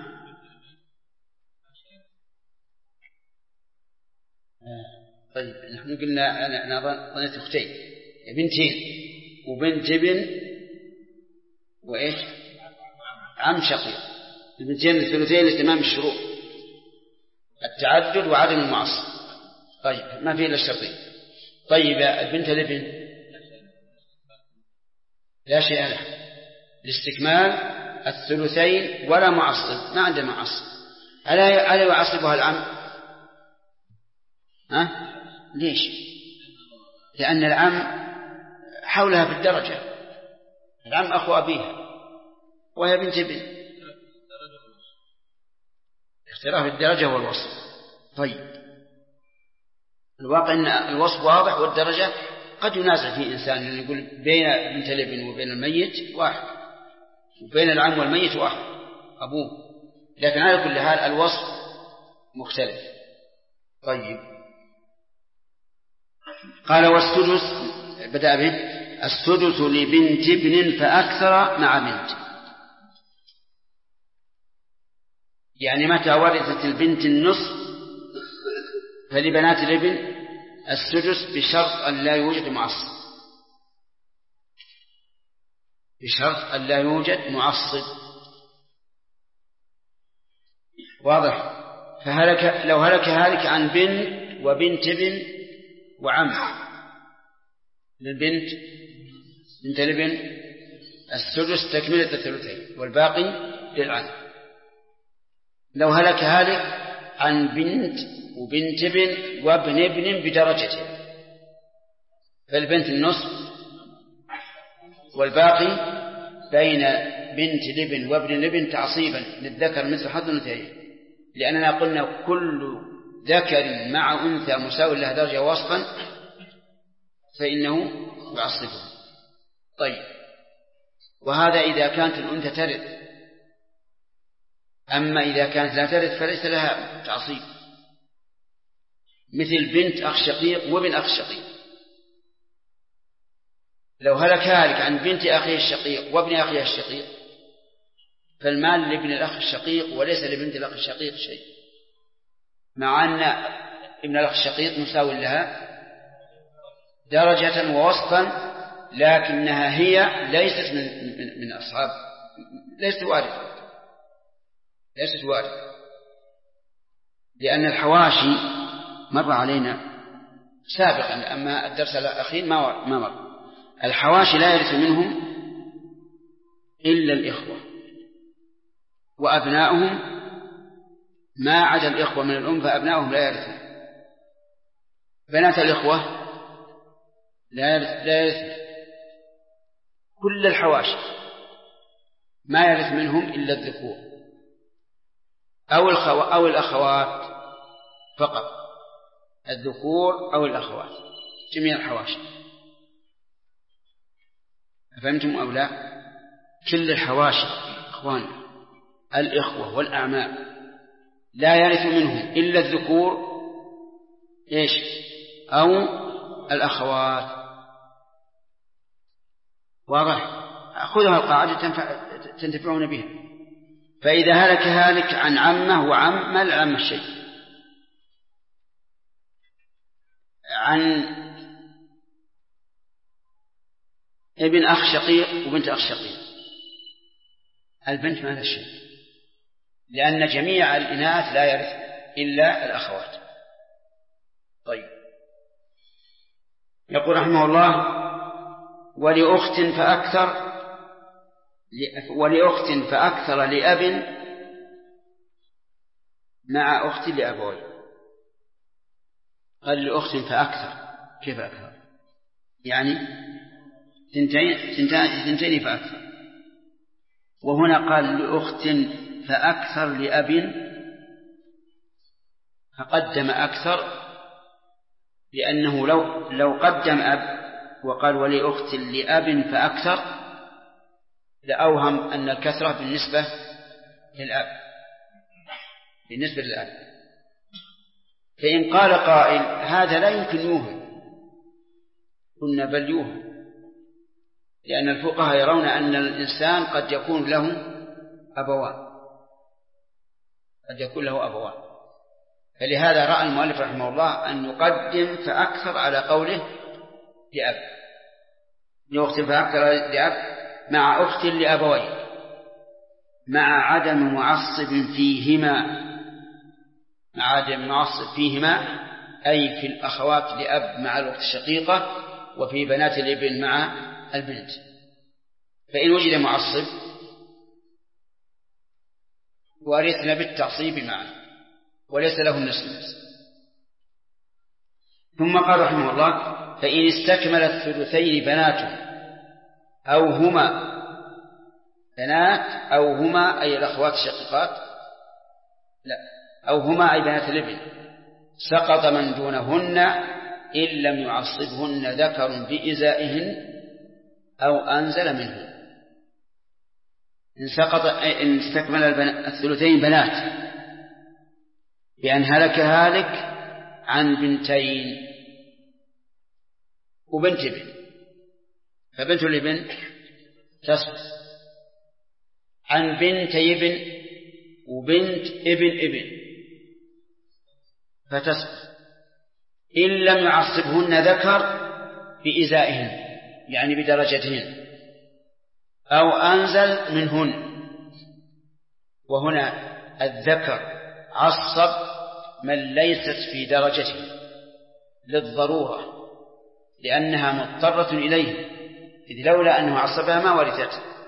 طيب نحن قلنا أنا ظنيت أختين، بنتين وبنت ابن وإيش عم شقيق. البنتين الثلثين لتمام الشروط، التعدد وعدم المعصب. طيب ما فيه إلا الشرطين. طيب البنت الابن لا شيء له لاستكمال الثلثين ولا معصب، ما عنده معصب. ألا يعصبها العم؟ ليش؟ لأن العم حولها في الدرجة، العم أخو أبيها وهي بنت ابن، اختلاف الدرجة والوصف. طيب الواقع أن الوصف واضح والدرجة قد ينازع فيه إنسان، يقول بين بنت الابن وبين الميت واحد، وبين العم والميت واحد أبوه، لكن على كل حال الوصف مختلف. طيب قال والسدس بدأ به السدس لبنت ابن فأكثر مع بنت. يعني متى ورثت البنت النصف فلبنات الابن السدس بشرط أن لا يوجد معصب، بشرط أن لا يوجد معصب. واضح؟ لو هلك هالك عن بنت وبنت ابن وعم، للبنت بنت الابن السدس تكملة الثلثين والباقي للعم. لو هلك هالك عن بنت وبنت ابن وابن ابن بدرجته فالبنت النصف والباقي بين بنت الابن وابن الابن تعصيبا للذكر مثل حظ الأنثيين، لأننا قلنا كل ذكر مع أنثى مساو له درجة وصفا فإنه يعصبه. طيب، وهذا إذا كانت الأنثى ترث، أما إذا كانت لا ترث فليس لها تعصيب، مثل بنت أخ شقيق وابن أخ شقيق. لو هلك هالك عن بنت أخيه الشقيق وابن أخيه الشقيق فالمال لابن الأخ الشقيق وليس لبنت الأخ الشقيق شيء، مع أن ابن الأخ الشقيق مساو لها درجة ووصفا، لكنها هي ليست من أصحاب، ليست وارثة، لأن الحواشي مر علينا سابقا، أما الدرس الأخير ما مر. الحواشي لا يرث منهم إلا الإخوة وأبناؤهم، ما عدا الإخوة من الأم فأبناؤهم لا يرثون. بنات الإخوة لا يرث. كل الحواشي ما يرث منهم إلا الذكور أو الأخوات فقط، الذكور أو الأخوات، جميع الحواشي. فهمتم أو لا؟ كل الحواشي إخوان الإخوة والأعمام لا يرث منهم إلا الذكور أو الأخوات. واضح؟ خذها القاعدة تنتفعون بها. فإذا هلك هالك عن عمه وعم ما العم الشيء، عن ابن أخ شقيق وبنت أخ شقيق، البنت ما لها شيء، لأن جميع الإناث لا يرث إلا الأخوات. طيب، يقول رحمه الله: ولأخت فأكثر لأب مع أخت لأبوين. قال لأخت فأكثر، كيف أكثر؟ يعني ثنتين فأكثر. وهنا قال لأخت فأكثر لأب، فقدم أكثر، لأنه لو قدم أب وقال ولأخت لأب فأكثر لأوهم أن الكثرة بالنسبة للأب. فإن قال قائل هذا لا يمكن يوهم، قلنا بل يوهم، لأن الفقهاء يرون أن الإنسان قد يكون له أبوان، فلهذا رأى المؤلف رحمه الله أن يقدم فأكثر على قوله لأب، لأخت فأكثر لأب مع أخت لأبوين، مع عدم معصب فيهما، أي في الأخوات لأب مع الأخت الشقيقة، وفي بنات الابن مع البنت. فإن وجد معصب ورثنا بالتعصيب معه وليس له النصف. ثم قال رحمه الله: فإن استكمل الثلثين بنات أو هما بنات أو هما أي الأخوات الشقيقات، لا، أو هما أي بنات الابن، سقط من دونهن إن لم يعصبهن ذكر بإزائهن أو أنزل منه. إن استكمل الثلثين بنات بأن هلك هالك عن بنتين وبنت ابن، فبنت الابن تسقط، عن بنتي ابن وبنت ابن فتسقط، إن لم يعصبهن ذكر بإزائهن يعني بدرجتهن أو أنزل منهن. وهنا الذكر عصب من ليست في درجته للضرورة، لأنها مضطرة إليه، إذ لولا أنه عصبها ما ورثت.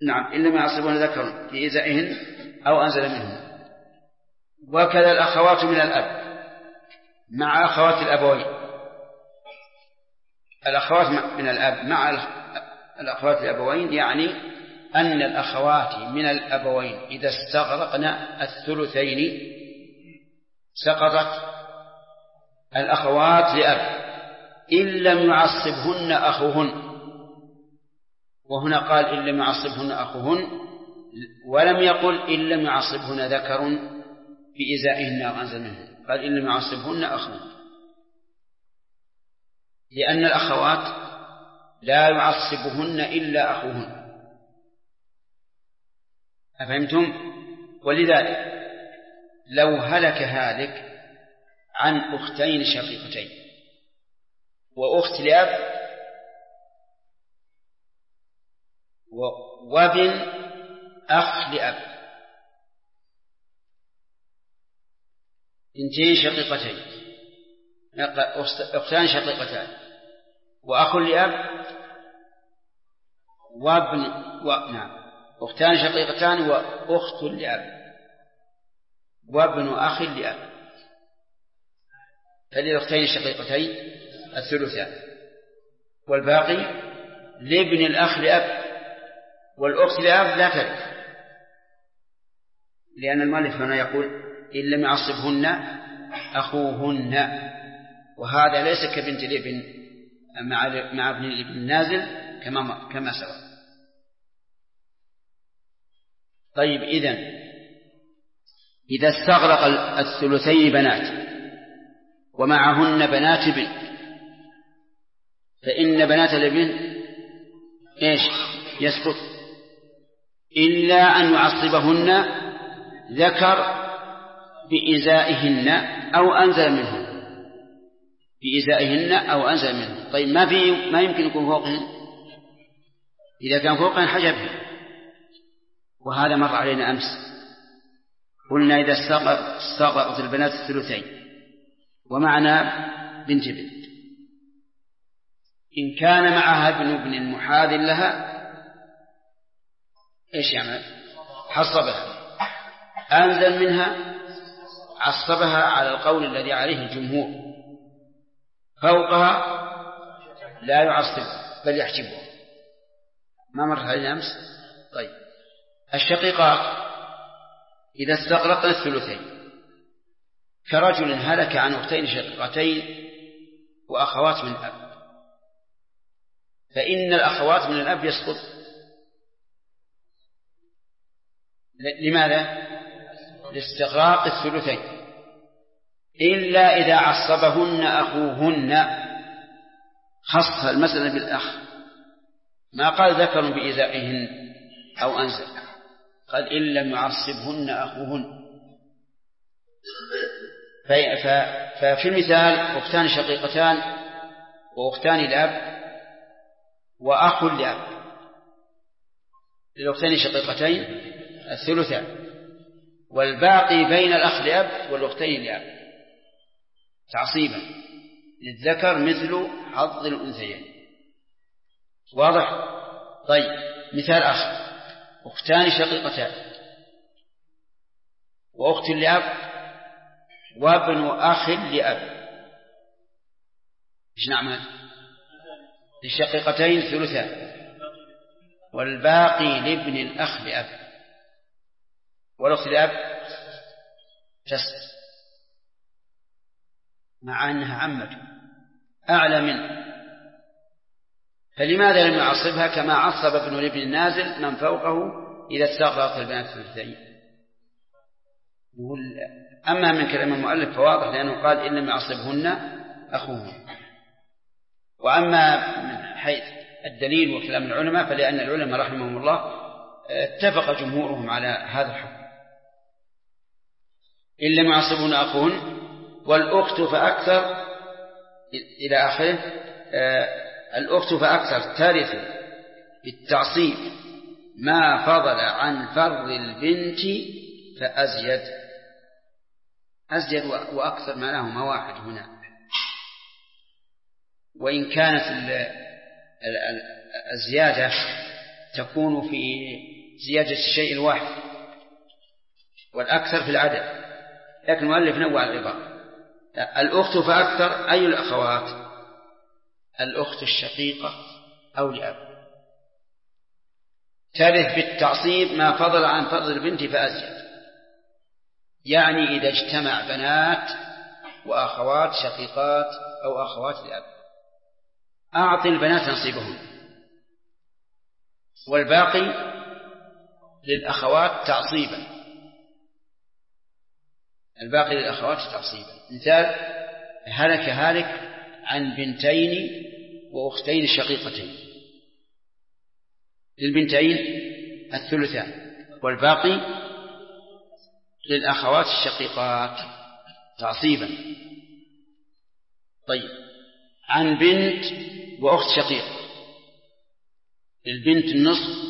نعم إن لم يعصبهن ذكر في إزائهن أو أنزل منهن. وكذا الأخوات من الأب مع أخوات الأبوين. الأخوات من الأب مع الأخوات الأبوين يعني أن الأخوات من الأبوين إذا استغرقن الثلثين سقطت الأخوات لأب إن لم يعصبهن أخوهن. وهنا قال إن لم يعصبهن أخوهن ولم يقل إن لم يعصبهن ذكر بإزائهن أو أنزل منهن، قال إن لم يعصبهن أخوهن، لأن الأخوات لا يعصبهن إلا أخوهن. أفهمتم؟ ولذلك لو هلك هالك عن أختين شقيقتين وأخت لأب وابن أخ لأب، بنتين شقيقتين أختان شقيقتان وأخ لأب نعم أختان شقيقتان وأخت لأب وابن أخ لأب، فللأختين الشقيقتين الثلثان والباقي لابن الأخ لأب، والأخت لأب لا ترث، لأن المؤلف هنا يقول إن لم يعصبهن أخوهن، وهذا ليس كبنت الابن مع ابن الابن النازل كما سبق. طيب إذا استغرق الثلثين بنات ومعهن بنات ابن، فإن بنات الابن يسقط إلا أن يعصبهن ذكر بإزائهن أو أنزل منهن، بإزائهن أو أنزل منهن. طيب ما يمكن يكون فوقهن، إذا كان فوقهن حجبهن، وهذا مر علينا أمس، قلنا إذا استغرقت البنات الثلثين ومعنا بنت بنت، إن كان معها ابن محاذ لها إيش يعمل؟ حصبها، أنزل منها عصبها على القول الذي عليه الجمهور، فوقها لا يعصب بل يحجبها. ما مر علينا أمس؟ طيب الشقيقات إذا استغرقن الثلثين كرجل هلك عن أختين شقيقتين وأخوات من الأب، فإن الأخوات من الأب يسقط. لماذا؟ لاستغراق الثلثين، إلا إذا عصبهن أخوهن، خص المسألة بالأخ، ما قال ذكر بإزائهن أو أنزل، قال إن لم يعصبهن أخوهن. ففي المثال أختان شقيقتان وأختان لأب وأخ لأب، للأختين شقيقتين الثلثان، والباقي بين الأخ لأب والأختين لأب تعصيبا للذكر مثل حظ الأنثيين. واضح؟ طيب مثال آخر، أختان شقيقتان وأخت لأب وابن أخ لأب، إيش نعمل؟ للشقيقتين ثلثان والباقي لابن الأخ لأب، والأخت لأب تسقط مع أنها عمته أعلى منه، فلماذا لم يعصبها كما عصب ابن الابن النازل من فوقه إذا استغرقت البنات الثلثين؟ أما من كلام المؤلف فواضح، لأنه قال إن لم يعصبهن أخوهن. وأما من حيث الدليل وكلام العلماء فلأن العلماء رحمهم الله اتفق جمهورهم على هذا الحكم، إن لم يعصبهن أخوهن والأخت فأكثر إلى آخره. الأخت فأكثر ترث بالتعصيب ما فضل عن فرض البنت فأزيد. أزيد وأكثر معناهما واحد هنا، وإن كانت الزيادة تكون في زيادة الشيء الواحد والأكثر في العدد، لكن المؤلف نوع العبارة. الأخت فأكثر، أي الأخوات؟ الأخت الشقيقة أو لأب. ترث بالتعصيب ما فضل عن فضل البنت فأزيد، يعني إذا اجتمع بنات وأخوات شقيقات أو أخوات لأب أعطي البنات نصيبهم، والباقي للأخوات تعصيبا، الباقي للأخوات تعصيبا. مثال: هلك هالك عن بنتين وأختين شقيقتين، للبنتين الثلثان والباقي للأخوات الشقيقات تعصيبا. طيب، عن بنت وأخت شقيقة، للبنت النصف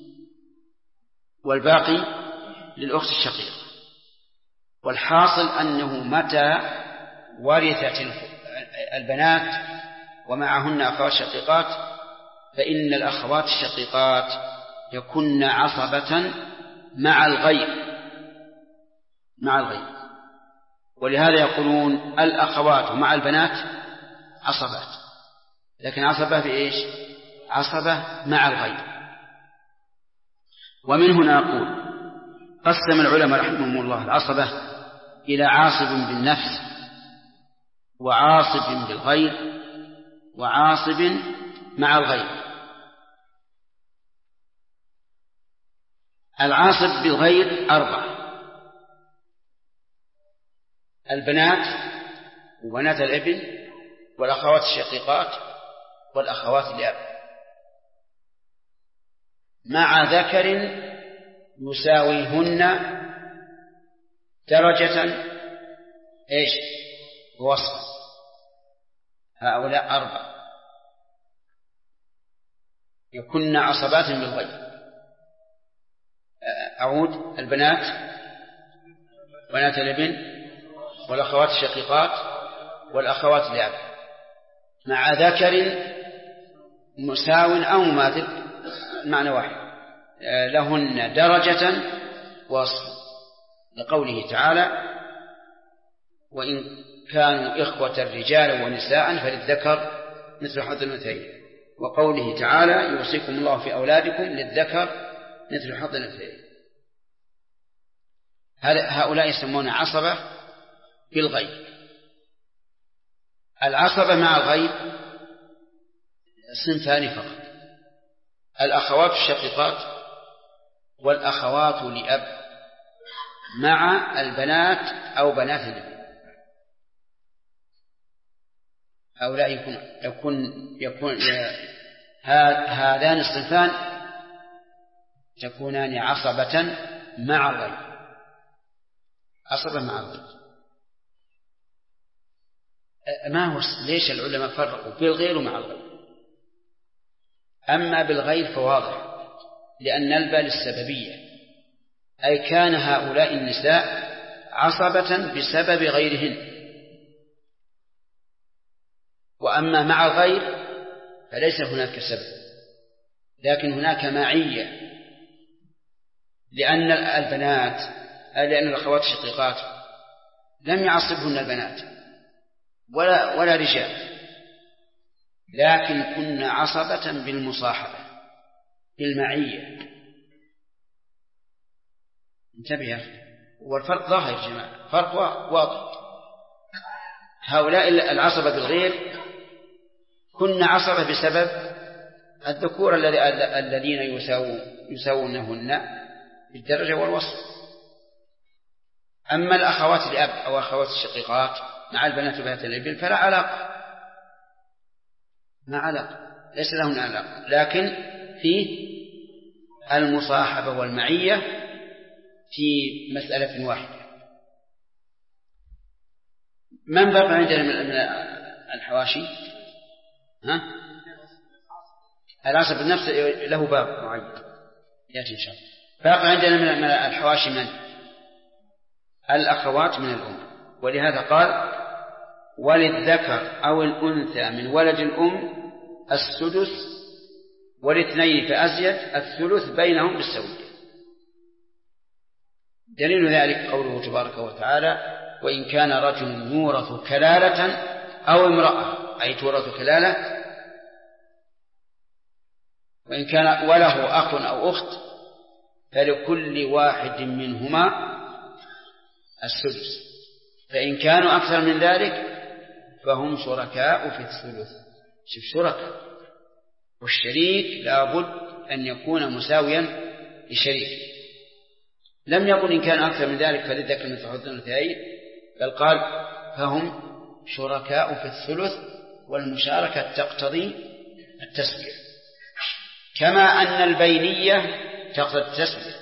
والباقي للأخت الشقيقة. والحاصل أنه متى ورثت البنات ومعهن أخوات شقيقات فإن الأخوات الشقيقات يكن عصبة مع الغير، ولهذا يقولون الأخوات مع البنات عصبات، لكن عصبة بإيش؟ عصبة مع الغير. ومن هنا أقول قسم العلماء رحمهم الله العصبة إلى عاصب بالنفس وعاصب بالغير وعاصب مع الغير. العاصب بالغير 4: البنات وبنات الابن والأخوات الشقيقات والأخوات لأب، مع ذكر يساويهن درجة ايش؟ وصفا. هؤلاء 4 يكن عصبات بالغير. أعود: البنات، بنات الابن والأخوات الشقيقات والأخوات لأب، مع ذكر مساو أو مماثل، معنى واحد، لهن درجة وصفا، لقوله تعالى: وإن كانوا إخوة رجالا ونساء فللذكر مثل حظ الأنثيين، وقوله تعالى: يوصيكم الله في أولادكم للذكر مثل حظ الأنثيين. هؤلاء يسمون عصبة بالغير. العصبة مع الغير صنفان فقط: الأخوات الشقيقات والأخوات لأب، مع البنات أو بنات الابن. هؤلاء يكون هذان الصنفان تكونان عصبة مع الغير، عصبة مع الغير. ما هو ليش العلماء فرقوا بالغير ومع الغير؟ أما بالغير فواضح، لأن الباء للسببية، أي كان هؤلاء النساء عصبة بسبب غيرهن. وأما مع الغير فليس هناك سبب، لكن هناك معية، لأن الأخوات الشقيقات لم يعصبهن البنات ولا رجال، لكن كن عصبة بالمصاحبة بالمعية. انتبه، والفرق ظاهر يا جماعة، فرق واضح. هؤلاء العصبة بالغير كن عصبة بسبب الذكور الذين يساوونهن بالدرجة والوصف. أما الأخوات الأب أو أخوات الشقيقات مع البنات وبنات الابن فلا علاقة، ما علاقة، ليس لهن علاقة، لكن فيه المصاحبة والمعية في مسألة واحدة. من بقى عندنا من الحواشي؟ العصب بالنفس له باب معين يأتي إن شاء الله. باقي عندنا من الحواشي من الأخوات من الأم، ولهذا قال: وللذكر أو الأنثى من ولد الأم السدس، والاثنين فأزيد الثلث بينهم بالسوية. دليل ذلك قوله تبارك وتعالى وإن كان رجل يورث كلالة أو امرأة، أي تورث كلالة، وإن كان وله أخ أو أخت فلكل واحد منهما السدس، فإن كانوا أكثر من ذلك فهم شركاء في الثلث. شوف شركاء، والشريك لابد أن يكون مساويا لشريك. لم يقل إن كان أكثر من ذلك فللذكر مثل حظ الأنثيين، بل قال فهم شركاء في الثلث، والمشاركة تقتضي التسوية، كما أن البينية تقتضي التسوية.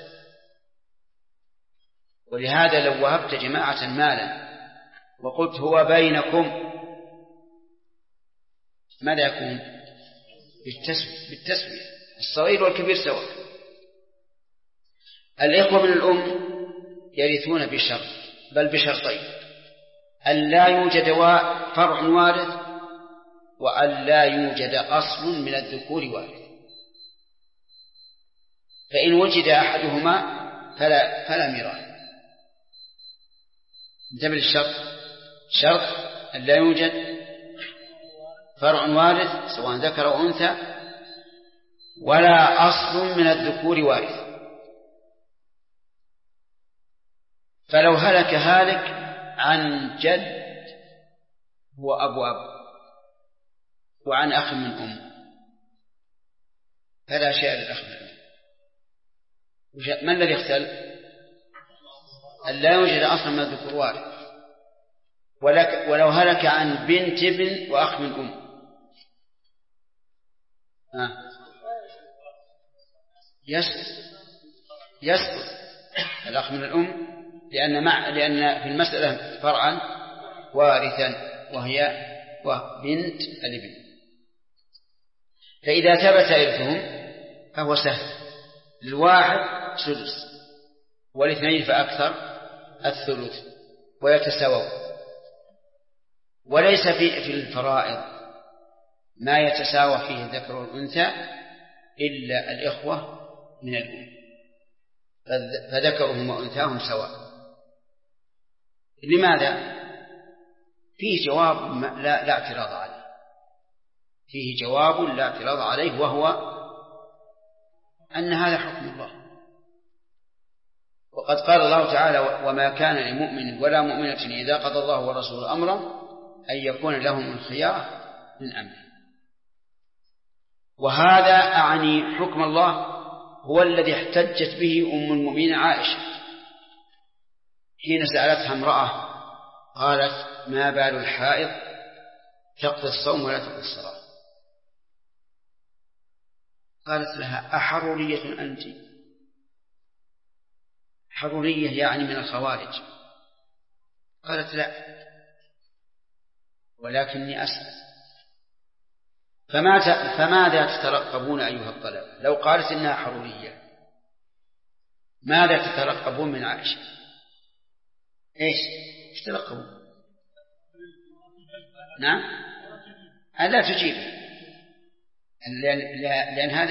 ولهذا لو وهبت جماعة مالا وقلت هو بينكم ماذا يكون؟ بالتسوية، الصغير والكبير سواء. الإخوة من الأم يرثون بشرط، بل بشرطين: أن لا يوجد فرع وارث، وأن لا يوجد أصل من الذكور وارث. فإن وجد أحدهما فلا ميراث. انتبه للشرط، شرط أن لا يوجد فرع وارث سواء ذكر أو أنثى، ولا أصل من الذكور وارث. فلو هلك هالك عن جد هو أبو أب وعن أخ من أم فلا شيء للأخ من أم. ما الذي اختل؟ أن لا يوجد أصلا من الذكور وارث. ولو هلك عن بنت ابن وأخ من أم يسقط الأخ من الأم، لأن في المسألة فرعا وارثا وهي بنت الابن. فإذا ثبت إرثهم فهو سهل، للواحد سدس والاثنين فأكثر الثلث ويتساوون. وليس في الفرائض ما يتساوى فيه الذكر والأنثى إلا الإخوة من الأم، فذكرهم وأنثاهم سواء. لماذا؟ فيه جواب لا اعتراض عليه، فيه جواب لا اعتراض عليه، وهو أن هذا حكم الله. وقد قال الله تعالى وما كان لمؤمن ولا مؤمنة إذا قضى الله ورسوله أمرا أن يكون لهم الخيار من أمره. وهذا أعني حكم الله هو الذي احتجت به أم المؤمنين عائشة حين سألتها امرأة قالت ما بال الحائض تقضي الصوم ولا تقضي الصلاة؟ قالت لها أحرورية أنت؟ حرورية يعني من الخوارج. قالت لا، ولكني أسأل. فماذا تترقبون أيها الطلبة؟ لو قالت إنها حرورية ماذا تترقبون من عائشة؟ إيش تترقبون؟ نعم، ألا تجيب، لأن هذا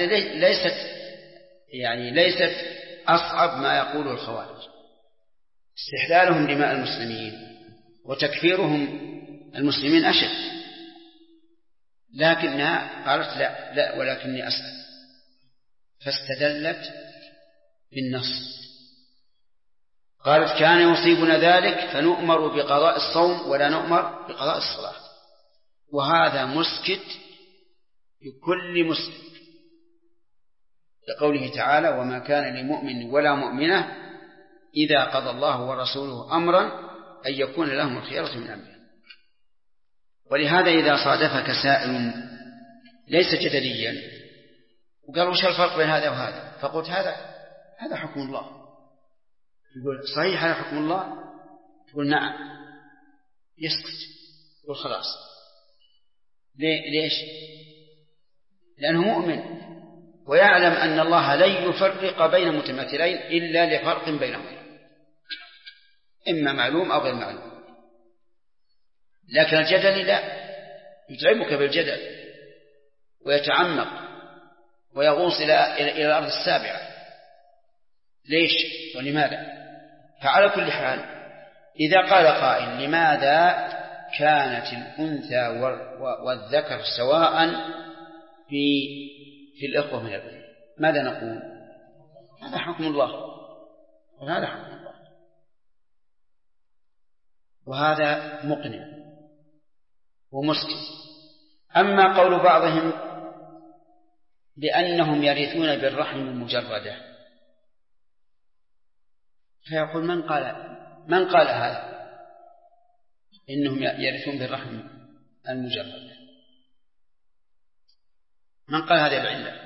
ليست أصعب ما يقوله الخوارج. استحلالهم دماء المسلمين وتكفيرهم المسلمين أشد، لكنها قالت لا ولكني أسأل، فاستدلت بالنص. قالت كان يصيبنا ذلك فنؤمر بقضاء الصوم ولا نؤمر بقضاء الصلاة، وهذا مسكت لكل مسلم، لقوله تعالى وما كان لمؤمن ولا مؤمنة إذا قضى الله ورسوله أمرا أن يكون لهم الخيرة من أمره. ولهذا إذا صادفك سائل ليس جدليا وقال وش الفرق بين هذا وهذا، فقلت هذا حكم الله، يقول صحيح هذا حكم الله، تقول نعم، يسكت، يقول خلاص. ليش؟ لأنه مؤمن ويعلم أن الله لن يفرق بين متماثلين إلا لفرق بينهما، إما معلوم أو غير معلوم. لكن الجدل لا، يتعبك بالجدل ويتعمق ويغوص إلى الأرض السابعة. ليش ولماذا؟ فعلى كل حال إذا قال قائل لماذا كانت الأنثى والذكر سواء في الإخوة من الأم، ماذا نقول؟ هذا حكم الله وهذا حكم الله، وهذا مقنع ومسكت. أما قول بعضهم لأنهم يرثون بالرحم المجردة، فيقول من قال هذا إنهم يرثون بالرحم المجردة؟ من قال هذه العلة؟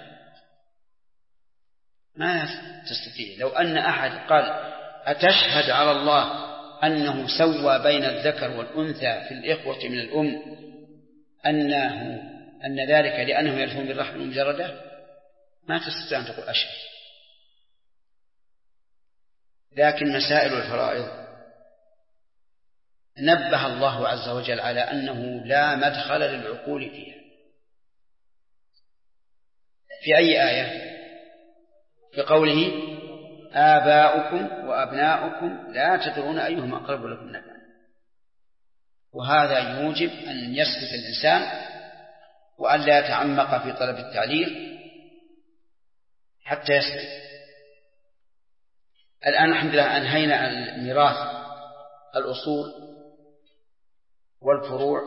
ما تستطيع. لو أن أحد قال أتشهد على الله أنه سوى بين الذكر والأنثى في الإخوة من الأم أن ذلك لأنهم يرثون بالرحم المجردة، ما تستطيع أن تقول أشهد. لكن مسائل الفرائض نبه الله عز وجل على أنه لا مدخل للعقول فيها. في أي آية؟ في قوله آباؤكم وأبناؤكم لا تدرون أيهم أقرب لكم نفعا. وهذا يوجب أن يسكت الإنسان وأن لا يتعمق في طلب التعليل حتى يسكت. الآن الحمد لله أنهينا الميراث، الأصول والفروع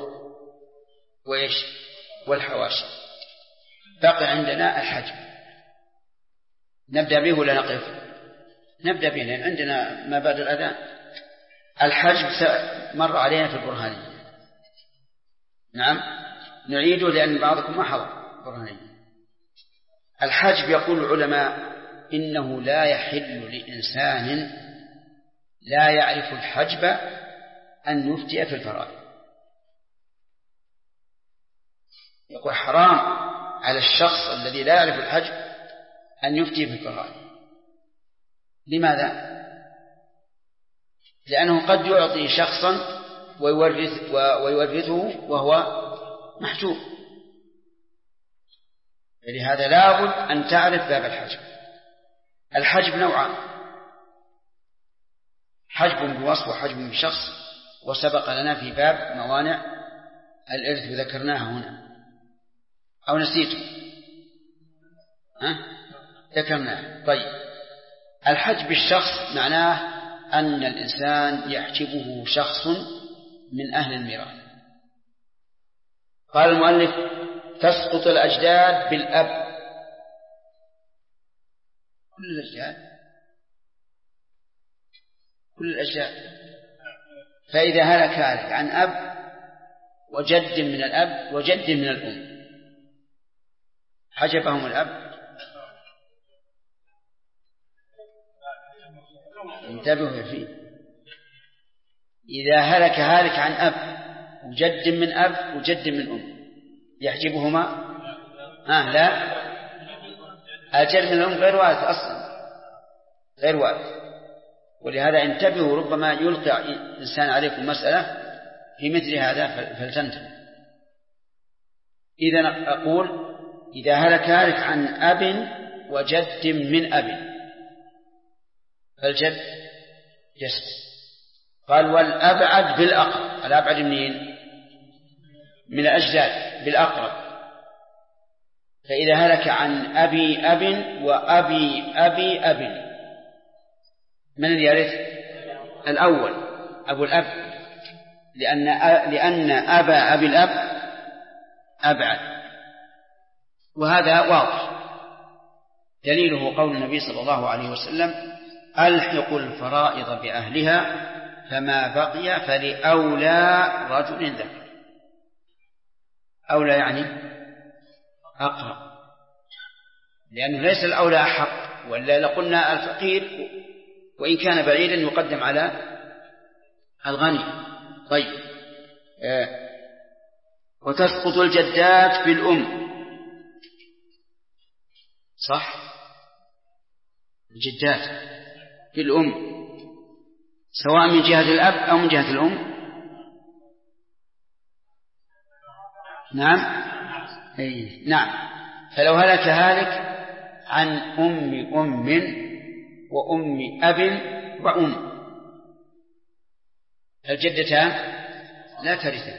والحواشي. بقي عندنا الحجب. نبدأ به ولا نقف؟ نبدأ به لأن عندنا ما بعد الأذان. الحجب مر علينا في البرهانية. نعم نعيده لأن بعضكم ما حضر برهانية. الحجب يقول العلماء إنه لا يحل لإنسان لا يعرف الحجب أن يفتي في الفرائض. يقول حرام على الشخص الذي لا يعرف الحجب أن يفتي في الفرائض. لماذا؟ لأنه قد يعطي شخصا ويورثه وهو محجوب. لهذا لابد أن تعرف باب الحجب. الحجب نوعان: حجب بوصف وحجب بشخص، وسبق لنا في باب موانع الإرث وذكرناها هنا، أو نسيته؟ ذكرناها. طيب، الحجب بالشخص معناه أن الإنسان يحجبه شخص من أهل الميراث. قال المؤلف: تسقط الأجداد بالأب. كل الأجداد. فإذا هلك عن أب وجد من الأب وجد من الأم حجبهم الأب. انتبهوا فيه. إذا هلك عن أب وجد من أب وجد من أم يحجبهما؟ لا، الجد من الأم غير وارث أصلا، غير وارث. ولهذا انتبهوا، ربما يلقي إنسان عليكم مسألة في مثل هذا فلتنتبه. إذا أقول إذا هلك عن أب وجد من أب فالجد يسقط. قال: والأبعد بالأقرب. الأبعد منين؟ من الأجداد بالأقرب. فإذا هلك عن أبي أب وأبي أبي أب من اليرث؟ الأول، أبو الأب، لأن أبا أبي الأب أبعد. وهذا واضح. دليله قول النبي صلى الله عليه وسلم: ألحقوا الفرائض بأهلها فما بقي فلأولى رجل ذكر. أولى يعني أقرب، لأنه ليس الأولى أحق، ولا لقلنا الفقير وإن كان بعيدا يقدم على الغني. طيب، وتسقط الجدات بالأم. صح، الجدات بالأم سواء من جهة الأب أو من جهة الأم. نعم، نعم. فلو هلك عن أم وأم أب وأم الجدتان لا ترثان،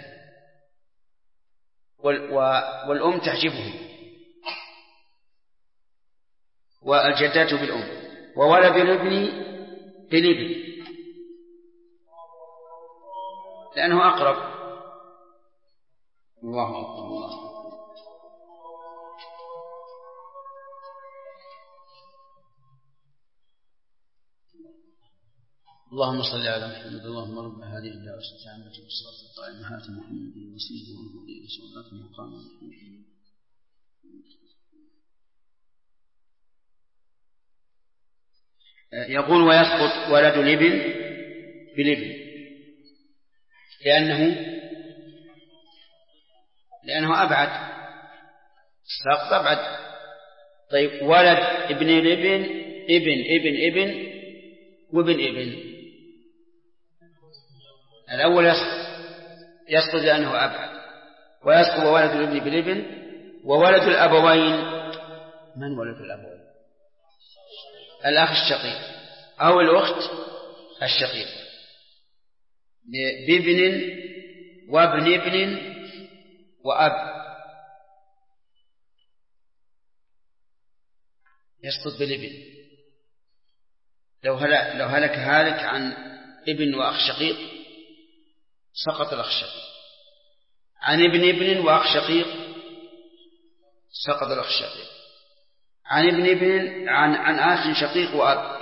والأم تحجبه، والجدات بالأم، وولد الابن بالابن لأنه أقرب. الله أكبر الله. اللهم صل على محمد. اللهم رب هذه الدعوة التامة والصلاة القائمة هات محمد المسيح والفضيلة صلاة المقام محمد. يقول ويسقط ولد الابن بالابن لأنه أبعد، الساقط أبعد. طيب ولد ابن الابن ابن ابن ابن وابن ابن، الأول يسقط لأنه أبعد، ويسقط ولد الابن بالابن. وولد الأبوين، من ولد الأبوين؟ الأخ الشقيق أو الأخت الشقيق، بابن وابن ابن وأب، يسقط بالابن. لو هلك هالك عن ابن وأخ شقيق سقط الأخ الشقيق، عن ابن وأخ شقيق سقط الأخ الشقيق، عن ابن عن أخ شقيق وأب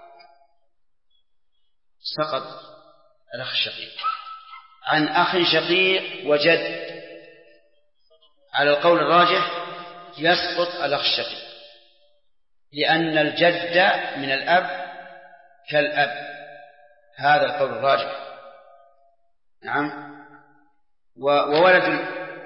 سقط الأخ الشقيق، عن أخ شقيق وجد على القول الراجح يسقط الأخ الشقيق، لأن الجد من الأب كالأب، هذا القول الراجح. نعم. وولد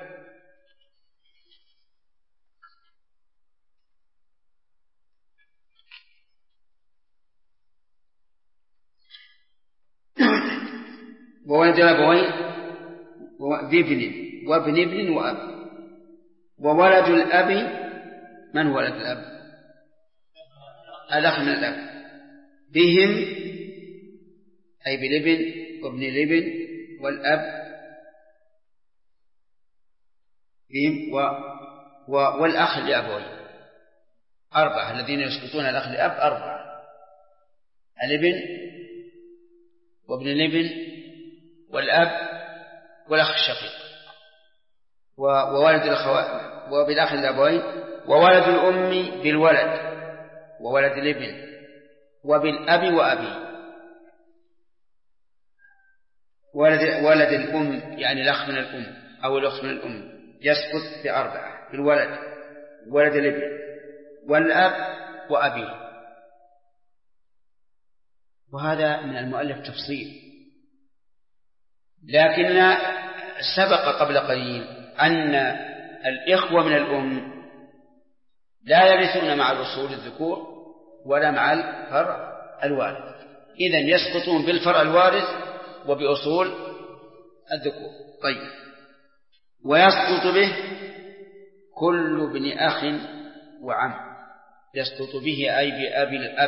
وولد الأبوين بابن وابن ابن وأب. وولد الأب، من هو ولد الأب؟ الأخ من الأب، بهم أي بالابن وابن الابن والأب بهم والأخ لأبوين. أربعة الذين يسقطون الأخ لأب، أربعة: الابن وابن الابن والأب والأخ الشقيق وولد الأخوات وبالأخ الأبوين، وولد الأم بالولد وولد الابن وبالأب وأبي. ولد الأم يعني الأخ من الأم أو الأخت من الأم يسقط بأربعة: بالولد ولد الابن والأب وأبيه. وهذا من المؤلف تفصيل، لكن سبق قبل قليل أن الإخوة من الأم لا يرثون مع الأصول الذكور ولا مع الفرع الوارث، إذن يسقطون بالفرع الوارث وبأصول الذكور. طيب، ويسقط به كل ابن أخ وعم، يسقط به أي بأبي الأب،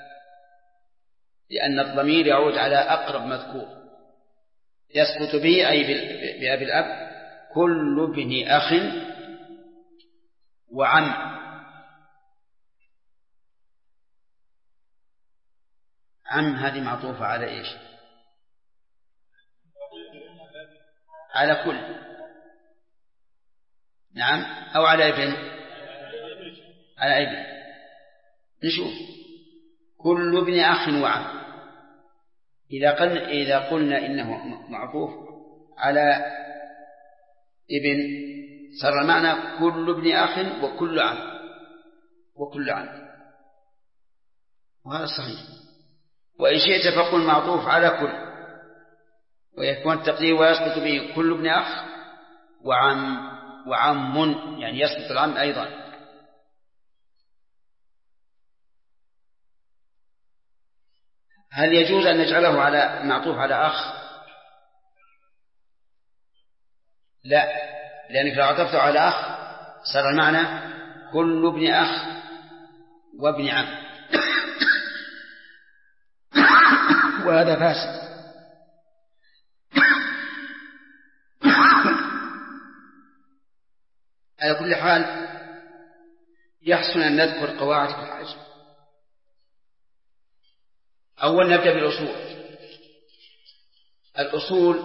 لأن الضمير يعود على أقرب مذكور. يسقط به أي بأبي الأب كل ابن أخ وعم. عم هذه معطوفة على إيش؟ على كل، نعم، أو على ابن، على ابن. نشوف كل ابن أخ وعم. إذا قلنا إنه معطوف على ابن صار المعنى كل ابن أخ وكل عم وكل عم، وهذا صحيح. وإن شئت فقل معطوف على كل، ويكون التقدير ويسقط به كل ابن أخ وعم، يعني يسقط العم أيضا. هل يجوز أن نجعله على معطوف على أخ؟ لا، لأنك لو عطفته على أخ صار المعنى كل ابن أخ وابن عم وهذا فاسد. على كل حال يحسن أن نذكر قواعد في الحج. أول نبدأ بالأصول. الأصول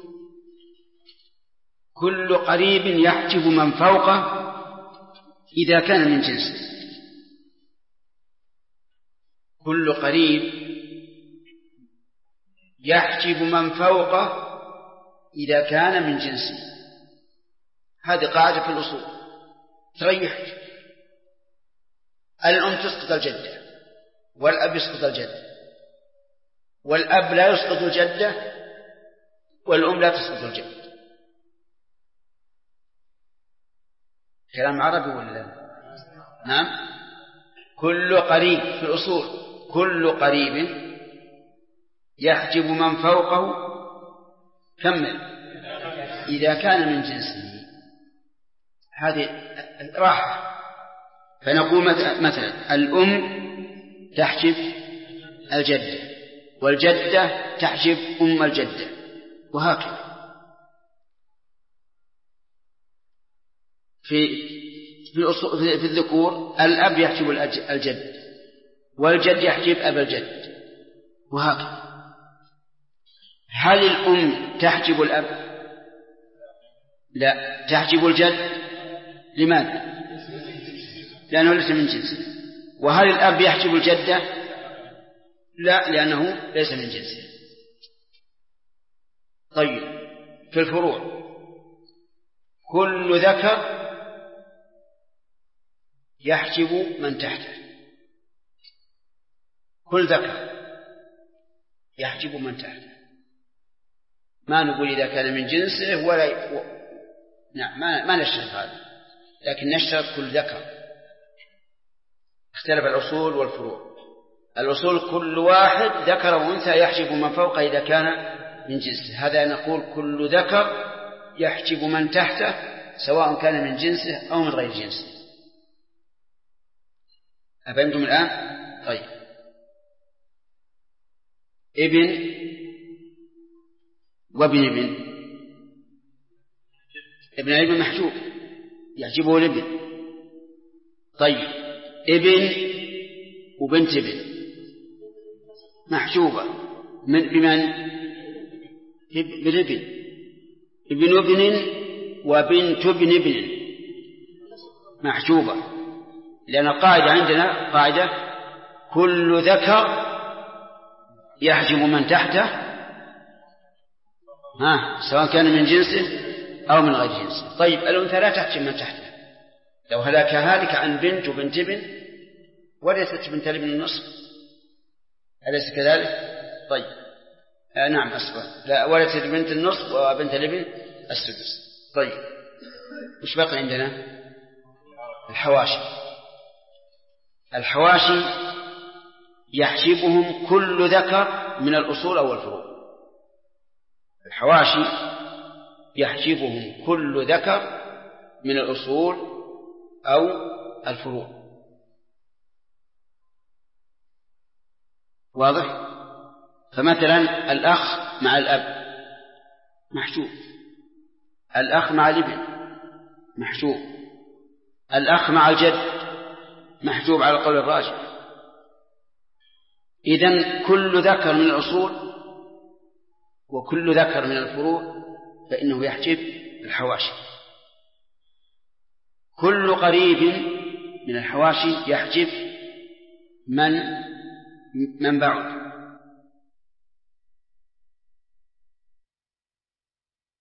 كل قريب يحجب من فوقه إذا كان من جنسه. كل قريب يحجب من فوقه إذا كان من جنسه. هذه قاعدة في الأصول تريحك. الأم تسقط الجدة والأب يسقط الجدة، والأب لا يسقط الجدة والأم لا تسقط الجدة. كلام عربي ولا؟ نعم. كل قريب في الأصول كل قريب يحجب من فوقه كمل إذا كان من جنسه. هذه راحة. فنقول مثلا الأم تحجب الجدة والجدة تحجب أم الجدة وهكذا. في الذكور الأب يحجب الجد والجد يحجب أبا الجد وهكذا. هل الأم تحجب الأب؟ لا، تحجب الجد. لماذا؟ لأنه ليس من جنسه. وهل الأب يحجب الجدة؟ لا، لأنه ليس من جنسه. طيب في الفروع كل ذكر يحجب من تحته. كل ذكر يحجب من تحته. ما نقول إذا كان من جنسه ولا نعم ما نشترط هذا، لكن نشترط كل ذكر. اختلف الأصول والفروع. الأصول كل واحد ذكر وأنثى يحجب من فوقه إذا كان من جنسه. هذا نقول كل ذكر يحجب من تحته سواء كان من جنسه أو من غير جنسه. أفهمتم الآن؟ طيب ابن وابن ابن محجوب يحجبه الابن. طيب ابن وبنت ابن محجوبة بمن؟ بالابن. ابن ابن وبنت ابن محجوبة. لأن القاعدة عندنا قاعدة كل ذكر يحجب من تحته سواء كان من جنسه أو من غير جنسه. طيب الأنثى لا تحجب من تحته. لو هلاك هالك عن بنت وبنت ابن وليست بنت الابن النصف، أليس كذلك؟ طيب نعم أصبر. لا، وليست بنت النصف وبنت الابن السدس. طيب وش بقى عندنا؟ الحواشي. الحواشي يحجبهم كل ذكر من الأصول أو الفروع. الحواشي يحجبهم كل ذكر من الأصول أو الفروع. واضح؟ فمثلا الأخ مع الأب محجوب، الأخ مع الابن محجوب، الأخ مع الجد محجوب على القول الراجح. إذن كل ذكر من الأصول وكل ذكر من الفروع فإنه يحجب الحواشي. كل قريب من الحواشي يحجب من بعد.